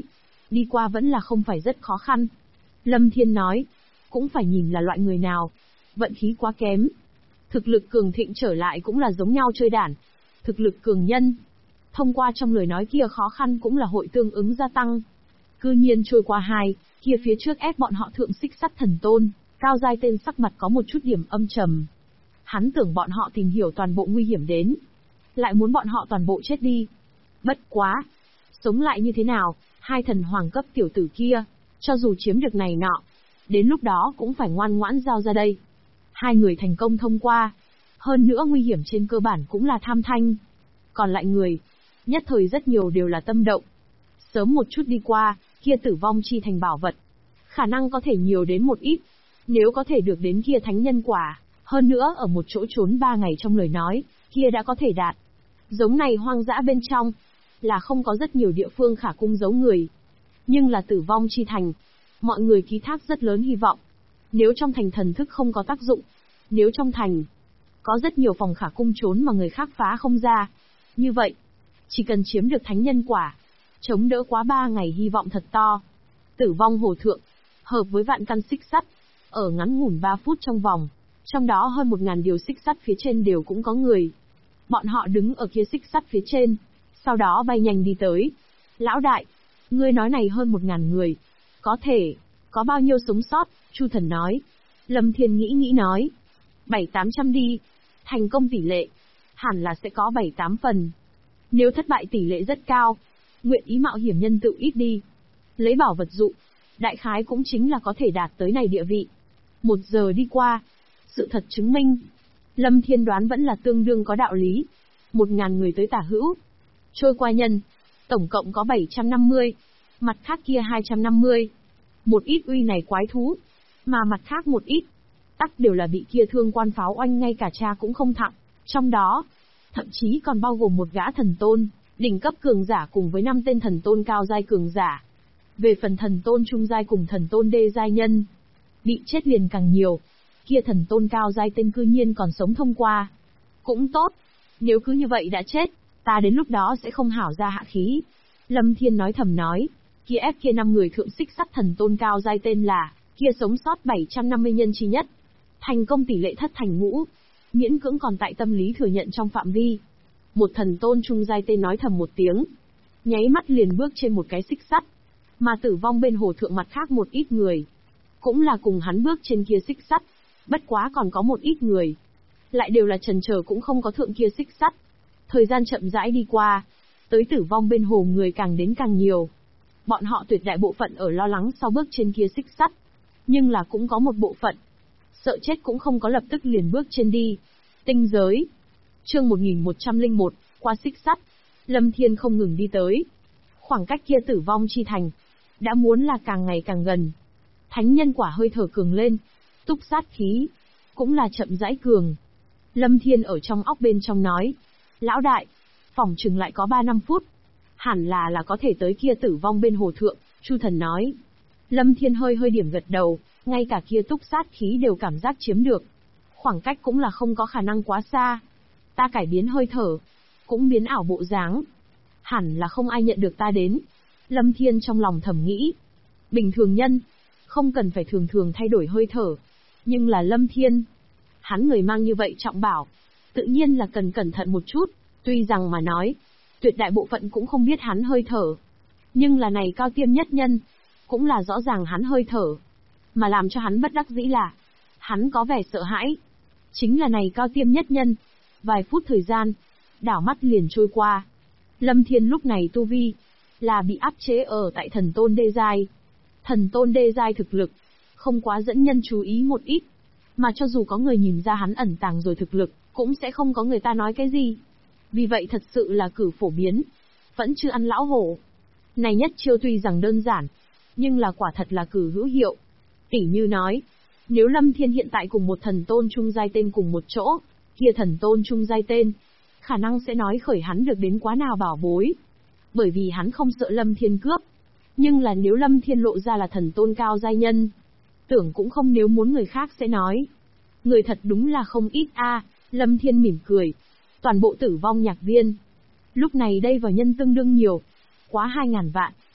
đi qua vẫn là không phải rất khó khăn. Lâm Thiên nói, cũng phải nhìn là loại người nào. Vận khí quá kém. Thực lực cường thịnh trở lại cũng là giống nhau chơi đản. Thực lực cường nhân. Thông qua trong lời nói kia khó khăn cũng là hội tương ứng gia tăng. Cư nhiên trôi qua hai, kia phía trước ép bọn họ thượng xích sắt thần tôn, cao giai tên sắc mặt có một chút điểm âm trầm. Hắn tưởng bọn họ tìm hiểu toàn bộ nguy hiểm đến. Lại muốn bọn họ toàn bộ chết đi. Bất quá. Sống lại như thế nào, hai thần hoàng cấp tiểu tử kia, cho dù chiếm được này nọ, đến lúc đó cũng phải ngoan ngoãn giao ra đây. Hai người thành công thông qua. Hơn nữa nguy hiểm trên cơ bản cũng là tham thanh. Còn lại người, nhất thời rất nhiều đều là tâm động. Sớm một chút đi qua, kia tử vong chi thành bảo vật. Khả năng có thể nhiều đến một ít. Nếu có thể được đến kia thánh nhân quả, hơn nữa ở một chỗ trốn 3 ngày trong lời nói, kia đã có thể đạt. Giống này hoang dã bên trong, là không có rất nhiều địa phương khả cung giấu người. Nhưng là tử vong chi thành, mọi người ký thác rất lớn hy vọng. Nếu trong thành thần thức không có tác dụng, nếu trong thành có rất nhiều phòng khả cung trốn mà người khác phá không ra. Như vậy, chỉ cần chiếm được thánh nhân quả, chống đỡ quá 3 ngày hy vọng thật to. Tử vong hồ thượng, hợp với vạn căn xích sắt, ở ngắn ngủn 3 phút trong vòng, trong đó hơn 1000 điều xích sắt phía trên đều cũng có người. Bọn họ đứng ở kia xích sắt phía trên, sau đó bay nhanh đi tới. Lão đại, ngươi nói này hơn 1000 người, có thể, có bao nhiêu sống sót? Chu Thần nói. Lâm Thiên nghĩ nói, 700-800 đi, thành công tỷ lệ, hẳn là sẽ có 7-8 phần. Nếu thất bại tỷ lệ rất cao, nguyện ý mạo hiểm nhân tự ít đi. Lấy bảo vật dụ, đại khái cũng chính là có thể đạt tới này địa vị. 1 giờ đi qua, sự thật chứng minh, Lâm Thiên đoán vẫn là tương đương có đạo lý. 1000 người tới tả hữu. Trôi qua nhân, tổng cộng có 750, mặt khác kia 250. Một ít uy này quái thú, mà mặt khác một ít, tắc đều là bị kia thương quan pháo oanh ngay cả cha cũng không thặng. Trong đó, thậm chí còn bao gồm một gã thần tôn, đỉnh cấp cường giả cùng với 5 tên thần tôn cao giai cường giả. Về phần thần tôn trung giai cùng thần tôn đê giai nhân, bị chết liền càng nhiều. Kia thần tôn cao giai tên cư nhiên còn sống thông qua. Cũng tốt, nếu cứ như vậy đã chết, ta đến lúc đó sẽ không hảo ra hạ khí. Lâm Thiên nói thầm nói, kia ép kia 5 người thượng xích sắt thần tôn cao giai tên là, kia sống sót 750 nhân chi nhất. Thành công tỷ lệ thất thành ngũ, miễn cưỡng còn tại tâm lý thừa nhận trong phạm vi. Một thần tôn trung giai tên nói thầm một tiếng, nháy mắt liền bước trên một cái xích sắt, mà tử vong bên hồ thượng mặt khác một ít người, cũng là cùng hắn bước trên kia xích sắt, bất quá còn có một ít người, lại đều là chần chờ cũng không có thượng kia xích sắt. Thời gian chậm rãi đi qua, tới tử vong bên hồ người càng đến càng nhiều. Bọn họ tuyệt đại bộ phận ở lo lắng sau bước trên kia xích sắt, nhưng là cũng có một bộ phận sợ chết cũng không có lập tức liền bước trên đi. Tinh giới. Chương 1101, qua xích sắt. Lâm Thiên không ngừng đi tới. Khoảng cách kia tử vong chi thành đã muốn là càng ngày càng gần. Thánh nhân quả hơi thở cường lên, túc sát khí cũng là chậm rãi cường. Lâm Thiên ở trong óc bên trong nói, lão đại, phỏng chừng lại có 3-5 phút, hẳn là có thể tới kia tử vong bên hồ thượng. Chu Thần nói. Lâm Thiên hơi điểm gật đầu, ngay cả kia túc sát khí đều cảm giác chiếm được. Khoảng cách cũng là không có khả năng quá xa. Ta cải biến hơi thở, cũng biến ảo bộ dáng, hẳn là không ai nhận được ta đến. Lâm Thiên trong lòng thầm nghĩ. Bình thường nhân, không cần phải thường thay đổi hơi thở. Nhưng là Lâm Thiên, hắn người mang như vậy trọng bảo, tự nhiên là cần cẩn thận một chút. Tuy rằng mà nói, tuyệt đại bộ phận cũng không biết hắn hơi thở. Nhưng là này cao tiêm nhất nhân, cũng là rõ ràng hắn hơi thở. Mà làm cho hắn bất đắc dĩ là, hắn có vẻ sợ hãi. Chính là này cao tiêm nhất nhân. Vài phút thời gian, đảo mắt liền trôi qua. Lâm Thiên lúc này tu vi, là bị áp chế ở tại thần tôn đê giai. Thần tôn đê giai thực lực, không quá dẫn nhân chú ý một ít. Mà cho dù có người nhìn ra hắn ẩn tàng rồi thực lực, cũng sẽ không có người ta nói cái gì. Vì vậy thật sự là cử phổ biến, vẫn chưa ăn lão hổ. Này nhất chiêu tuy rằng đơn giản, nhưng là quả thật là cử hữu hiệu. Tỉ như nói, nếu Lâm Thiên hiện tại cùng một thần tôn trung giai tên cùng một chỗ, kia thần tôn trung giai tên, khả năng sẽ nói khởi hắn được đến quá nào bảo bối. Bởi vì hắn không sợ Lâm Thiên cướp. Nhưng là nếu Lâm Thiên lộ ra là thần tôn cao giai nhân, tưởng cũng không nếu muốn người khác sẽ nói. Người thật đúng là không ít a. Lâm Thiên mỉm cười. Toàn bộ tử vong nhạc viên. Lúc này đây vào nhân tương đương nhiều. Quá 2000 vạn,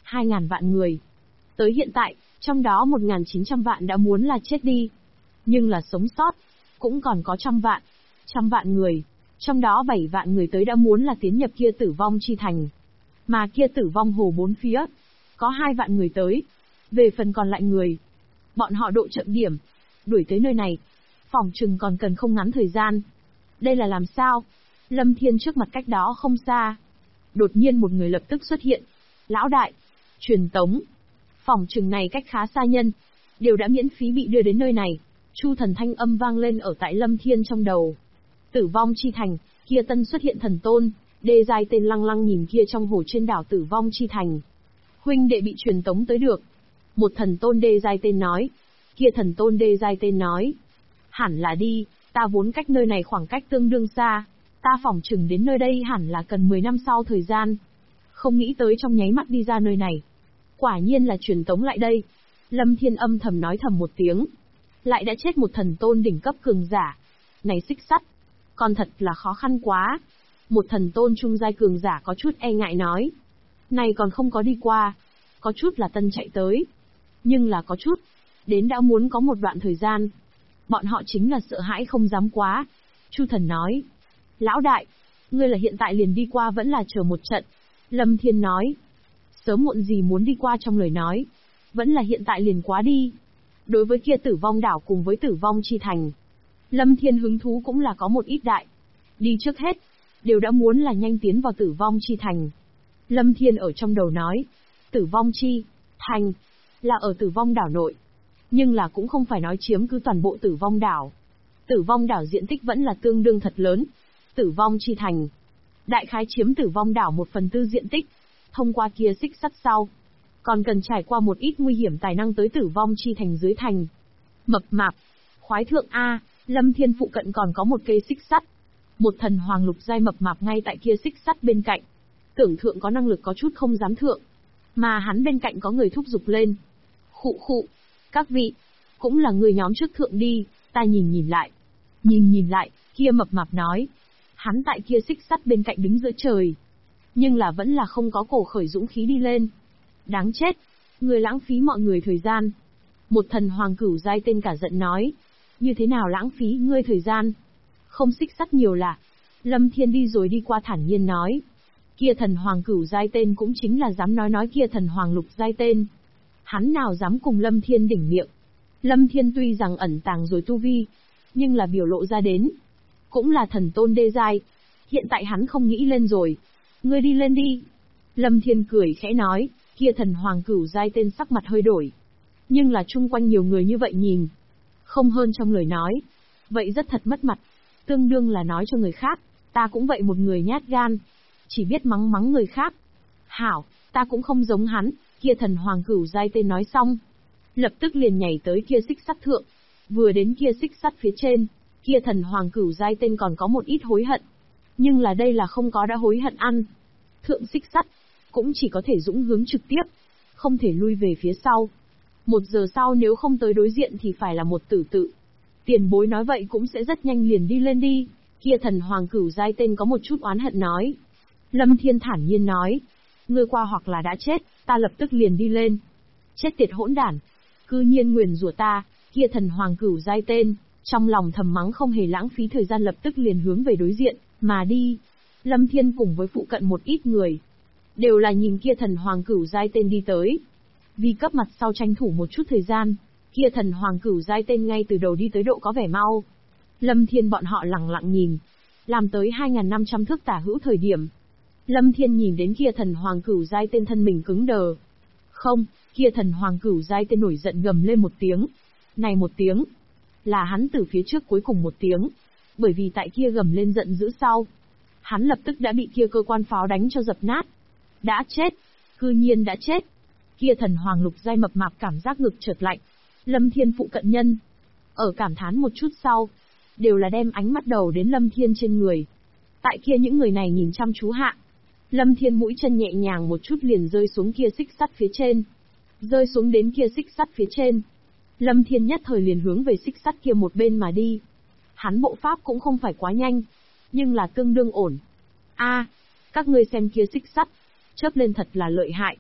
2.000 vạn người. Tới hiện tại, trong đó 1.900 vạn đã muốn là chết đi. Nhưng là sống sót, cũng còn có trăm vạn người. Trong đó 7 vạn người tới đã muốn là tiến nhập kia tử vong chi thành. Mà kia tử vong hồ bốn phía, có 2 vạn người tới. Về phần còn lại người, bọn họ độ chậm điểm, đuổi tới nơi này, phỏng chừng còn cần không ngắn thời gian. Đây là làm sao? Lâm Thiên trước mặt cách đó không xa. Đột nhiên một người lập tức xuất hiện. Lão đại, truyền tống. Phỏng chừng này cách khá xa nhân, đều đã miễn phí bị đưa đến nơi này. Chu thần thanh âm vang lên ở tại Lâm Thiên trong đầu. Tử vong chi thành, kia tân xuất hiện thần tôn, đê giai tên lăng lăng nhìn kia trong hồ trên đảo tử vong chi thành. Huynh đệ bị truyền tống tới được. Một thần tôn đê giai tên nói. Kia thần tôn đê giai tên nói. Hẳn là đi, ta vốn cách nơi này khoảng cách tương đương xa. Ta phỏng chừng đến nơi đây hẳn là cần 10 năm sau thời gian. Không nghĩ tới trong nháy mắt đi ra nơi này. Quả nhiên là truyền tống lại đây. Lâm Thiên âm thầm nói thầm một tiếng. Lại đã chết một thần tôn đỉnh cấp cường giả. Này xích sắt, còn thật là khó khăn quá. Một thần tôn trung giai cường giả có chút e ngại nói. Này còn không có đi qua. Có chút là tân chạy tới. Nhưng là có chút, đến đã muốn có một đoạn thời gian. Bọn họ chính là sợ hãi không dám quá. Chu thần nói. Lão đại, ngươi là hiện tại liền đi qua vẫn là chờ một trận. Lâm Thiên nói. Sớm muộn gì muốn đi qua trong lời nói. Vẫn là hiện tại liền quá đi. Đối với kia tử vong đảo cùng với tử vong chi thành, Lâm Thiên hứng thú cũng là có một ít đại. Đi trước hết, đều đã muốn là nhanh tiến vào tử vong chi thành. Lâm Thiên ở trong đầu nói. Tử vong chi thành là ở tử vong đảo nội. Nhưng là cũng không phải nói chiếm cứ toàn bộ tử vong đảo. Tử vong đảo diện tích vẫn là tương đương thật lớn. Tử vong chi thành đại khái chiếm tử vong đảo 1/4 diện tích. Thông qua kia xích sắt sau, còn cần trải qua một ít nguy hiểm tài năng tới tử vong chi thành dưới thành. Mập mạp, khoái thượng A, Lâm Thiên phụ cận còn có một cây xích sắt. Một thần hoàng lục giai mập mạp ngay tại kia xích sắt bên cạnh. Tưởng thượng có năng lực có chút không dám thượng. Mà hắn bên cạnh có người thúc giục lên. Khụ khụ, các vị, cũng là người nhóm trước thượng đi, ta nhìn lại. Nhìn lại, kia mập mạp nói. Hắn tại kia xích sắt bên cạnh đứng giữa trời. Nhưng là vẫn là không có cổ khởi dũng khí đi lên. Đáng chết, người lãng phí mọi người thời gian. Một thần hoàng cửu giai tên cả giận nói. Như thế nào lãng phí ngươi thời gian? Không xích sắt nhiều là. Lâm Thiên đi rồi đi qua thản nhiên nói. Kia thần hoàng cửu giai tên cũng chính là dám nói kia thần hoàng lục giai tên. Hắn nào dám cùng Lâm Thiên đỉnh miệng. Lâm Thiên tuy rằng ẩn tàng rồi tu vi, nhưng là biểu lộ ra đến. Cũng là thần tôn đê giai. Hiện tại hắn không nghĩ lên rồi. Ngươi đi lên đi. Lâm Thiên cười khẽ nói, kia thần hoàng cửu giai tên sắc mặt hơi đổi. Nhưng là chung quanh nhiều người như vậy nhìn. Không hơn trong lời nói. Vậy rất thật mất mặt. Tương đương là nói cho người khác, ta cũng vậy một người nhát gan. Chỉ biết mắng người khác. Hảo, ta cũng không giống hắn, kia thần hoàng cửu giai tên nói xong. Lập tức liền nhảy tới kia xích sắt thượng. Vừa đến kia xích sắt phía trên, kia thần hoàng cửu giai tên còn có một ít hối hận. Nhưng là đây là không có đã hối hận ăn. Thượng xích sắt, cũng chỉ có thể dũng hướng trực tiếp, không thể lui về phía sau. 1 giờ sau nếu không tới đối diện thì phải là một tử tự. Tiền bối nói vậy cũng sẽ rất nhanh liền đi lên đi. Kia thần hoàng cửu giai tên có một chút oán hận nói. Lâm Thiên thản nhiên nói. Ngươi qua hoặc là đã chết, ta lập tức liền đi lên. Chết tiệt hỗn đản. Cư nhiên nguyền rủa ta, kia thần hoàng cửu giai tên, trong lòng thầm mắng không hề lãng phí thời gian lập tức liền hướng về đối diện, mà đi. Lâm Thiên cùng với phụ cận một ít người, đều là nhìn kia thần hoàng cửu giai tên đi tới. Vì cấp mặt sau tranh thủ một chút thời gian, kia thần hoàng cửu giai tên ngay từ đầu đi tới độ có vẻ mau. Lâm Thiên bọn họ lặng lặng nhìn, làm tới 2.500 thước tả hữu thời điểm. Lâm Thiên nhìn đến kia thần hoàng cửu giai tên thân mình cứng đờ. Không, kia thần hoàng cửu giai tên nổi giận gầm lên một tiếng. Này một tiếng, là hắn từ phía trước cuối cùng một tiếng. Bởi vì tại kia gầm lên giận dữ sau, hắn lập tức đã bị kia cơ quan pháo đánh cho dập nát. Đã chết, cư nhiên đã chết. Kia thần hoàng lục giai mập mạp cảm giác ngực chợt lạnh. Lâm Thiên phụ cận nhân, ở cảm thán một chút sau, đều là đem ánh mắt đầu đến Lâm Thiên trên người. Tại kia những người này nhìn chăm chú hạ, Lâm Thiên mũi chân nhẹ nhàng một chút liền rơi xuống kia xích sắt phía trên. Rơi xuống đến kia xích sắt phía trên. Lâm Thiên nhất thời liền hướng về xích sắt kia một bên mà đi. Hắn bộ pháp cũng không phải quá nhanh, nhưng là tương đương ổn. A, các ngươi xem kia xích sắt, chớp lên thật là lợi hại.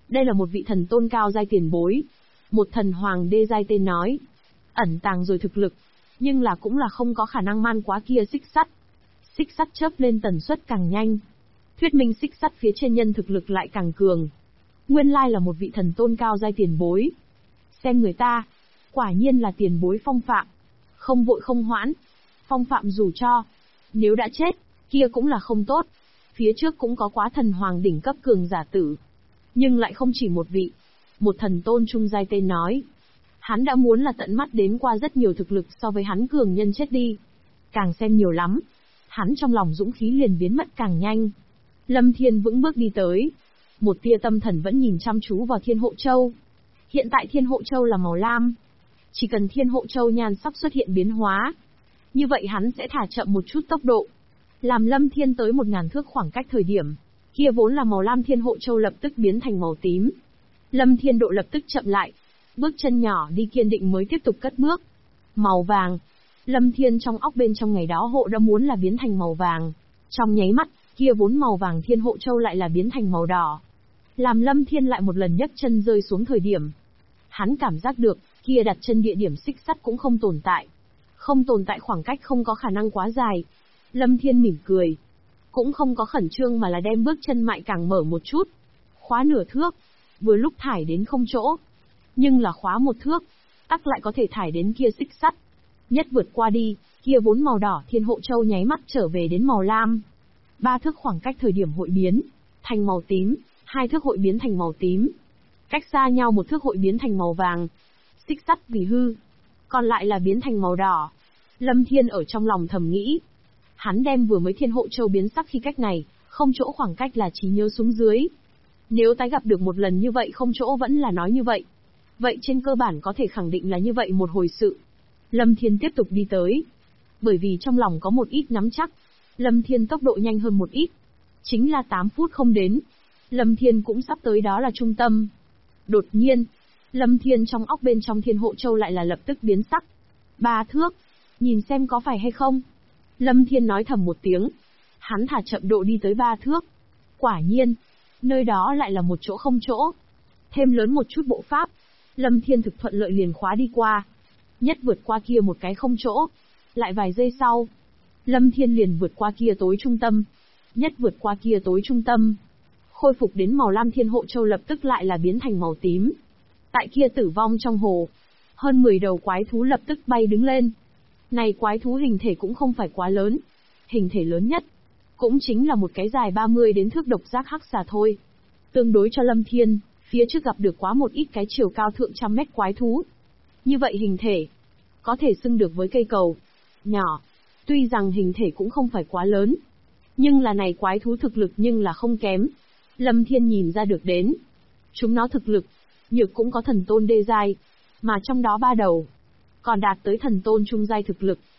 Đây là một vị thần tôn cao giai tiền bối. Một thần hoàng đê giai tên nói. Ẩn tàng rồi thực lực, nhưng là cũng là không có khả năng man quá kia xích sắt. Xích sắt chớp lên tần suất càng nhanh. Thuyết minh xích sắt phía trên nhân thực lực lại càng cường. Nguyên lai là một vị thần tôn cao giai tiền bối. Xem người ta, quả nhiên là tiền bối Phong Phạm. Không vội không hoãn. Phong Phạm dù cho, nếu đã chết, kia cũng là không tốt. Phía trước cũng có quá thần hoàng đỉnh cấp cường giả tử. Nhưng lại không chỉ một vị. Một thần tôn trung giai tên nói. Hắn đã muốn là tận mắt đến qua rất nhiều thực lực so với hắn cường nhân chết đi. Càng xem nhiều lắm, hắn trong lòng dũng khí liền biến mất càng nhanh. Lâm Thiên vững bước đi tới. Một tia tâm thần vẫn nhìn chăm chú vào Thiên Hộ Châu. Hiện tại Thiên Hộ Châu là màu lam. Chỉ cần Thiên Hộ Châu nhan sắc xuất hiện biến hóa, như vậy hắn sẽ thả chậm một chút tốc độ. Làm Lâm Thiên tới 1000 thước khoảng cách thời điểm, kia vốn là màu lam Thiên Hộ Châu lập tức biến thành màu tím. Lâm Thiên độ lập tức chậm lại, bước chân nhỏ đi kiên định mới tiếp tục cất bước. Màu vàng. Lâm Thiên trong óc bên trong ngày đó hộ đã muốn là biến thành màu vàng. Trong nháy mắt, kia vốn màu vàng Thiên Hộ Châu lại là biến thành màu đỏ. Làm Lâm Thiên lại một lần nhấc chân rơi xuống thời điểm. Hắn cảm giác được, kia đặt chân địa điểm xích sắt cũng không tồn tại. Không tồn tại khoảng cách không có khả năng quá dài. Lâm Thiên mỉm cười. Cũng không có khẩn trương mà là đem bước chân mại càng mở một chút. Khóa nửa thước. Vừa lúc thải đến không chỗ. Nhưng là khóa một thước. Tắc lại có thể thải đến kia xích sắt. Nhất vượt qua đi, kia vốn màu đỏ Thiên Hộ Châu nháy mắt trở về đến màu lam. 3 thước khoảng cách thời điểm hội biến thành màu tím, 2 thước hội biến thành màu tím. Cách xa nhau 1 thước hội biến thành màu vàng. Xích sắt vì hư, còn lại là biến thành màu đỏ. Lâm Thiên ở trong lòng thầm nghĩ. Hắn đem vừa mới Thiên Hộ Châu biến sắc khi cách này, không chỗ khoảng cách là trí nhớ xuống dưới. Nếu tái gặp được một lần như vậy không chỗ vẫn là nói như vậy. Vậy trên cơ bản có thể khẳng định là như vậy một hồi sự. Lâm Thiên tiếp tục đi tới. Bởi vì trong lòng có một ít nắm chắc, Lâm Thiên tốc độ nhanh hơn một ít. Chính là 8 phút không đến. Lâm Thiên cũng sắp tới đó là trung tâm. Đột nhiên, Lâm Thiên trong óc bên trong Thiên Hộ Châu lại là lập tức biến sắc. 3 thước. Nhìn xem có phải hay không? Lâm Thiên nói thầm một tiếng. Hắn thả chậm độ đi tới 3 thước. Quả nhiên, nơi đó lại là một chỗ không chỗ. Thêm lớn một chút bộ pháp. Lâm Thiên thực thuận lợi liền khóa đi qua. Nhất vượt qua kia một cái không chỗ. Lại vài giây sau, Lâm Thiên liền vượt qua kia tối trung tâm. Nhất vượt qua kia tối trung tâm. Khôi phục đến màu lam Thiên Hộ Châu lập tức lại là biến thành màu tím. Tại kia tử vong trong hồ, hơn 10 đầu quái thú lập tức bay đứng lên. Này quái thú hình thể cũng không phải quá lớn. Hình thể lớn nhất, cũng chính là một cái dài 30 đến thước độc giác hắc xà thôi. Tương đối cho Lâm Thiên, phía trước gặp được quá một ít cái chiều cao thượng trăm mét quái thú. Như vậy hình thể, có thể xưng được với cây cầu. Nhỏ, tuy rằng hình thể cũng không phải quá lớn. Nhưng là này quái thú thực lực nhưng là không kém. Lâm Thiên nhìn ra được đến. Chúng nó thực lực, nhược cũng có thần tôn đê giai. Mà trong đó 3 đầu, còn đạt tới thần tôn trung giai thực lực.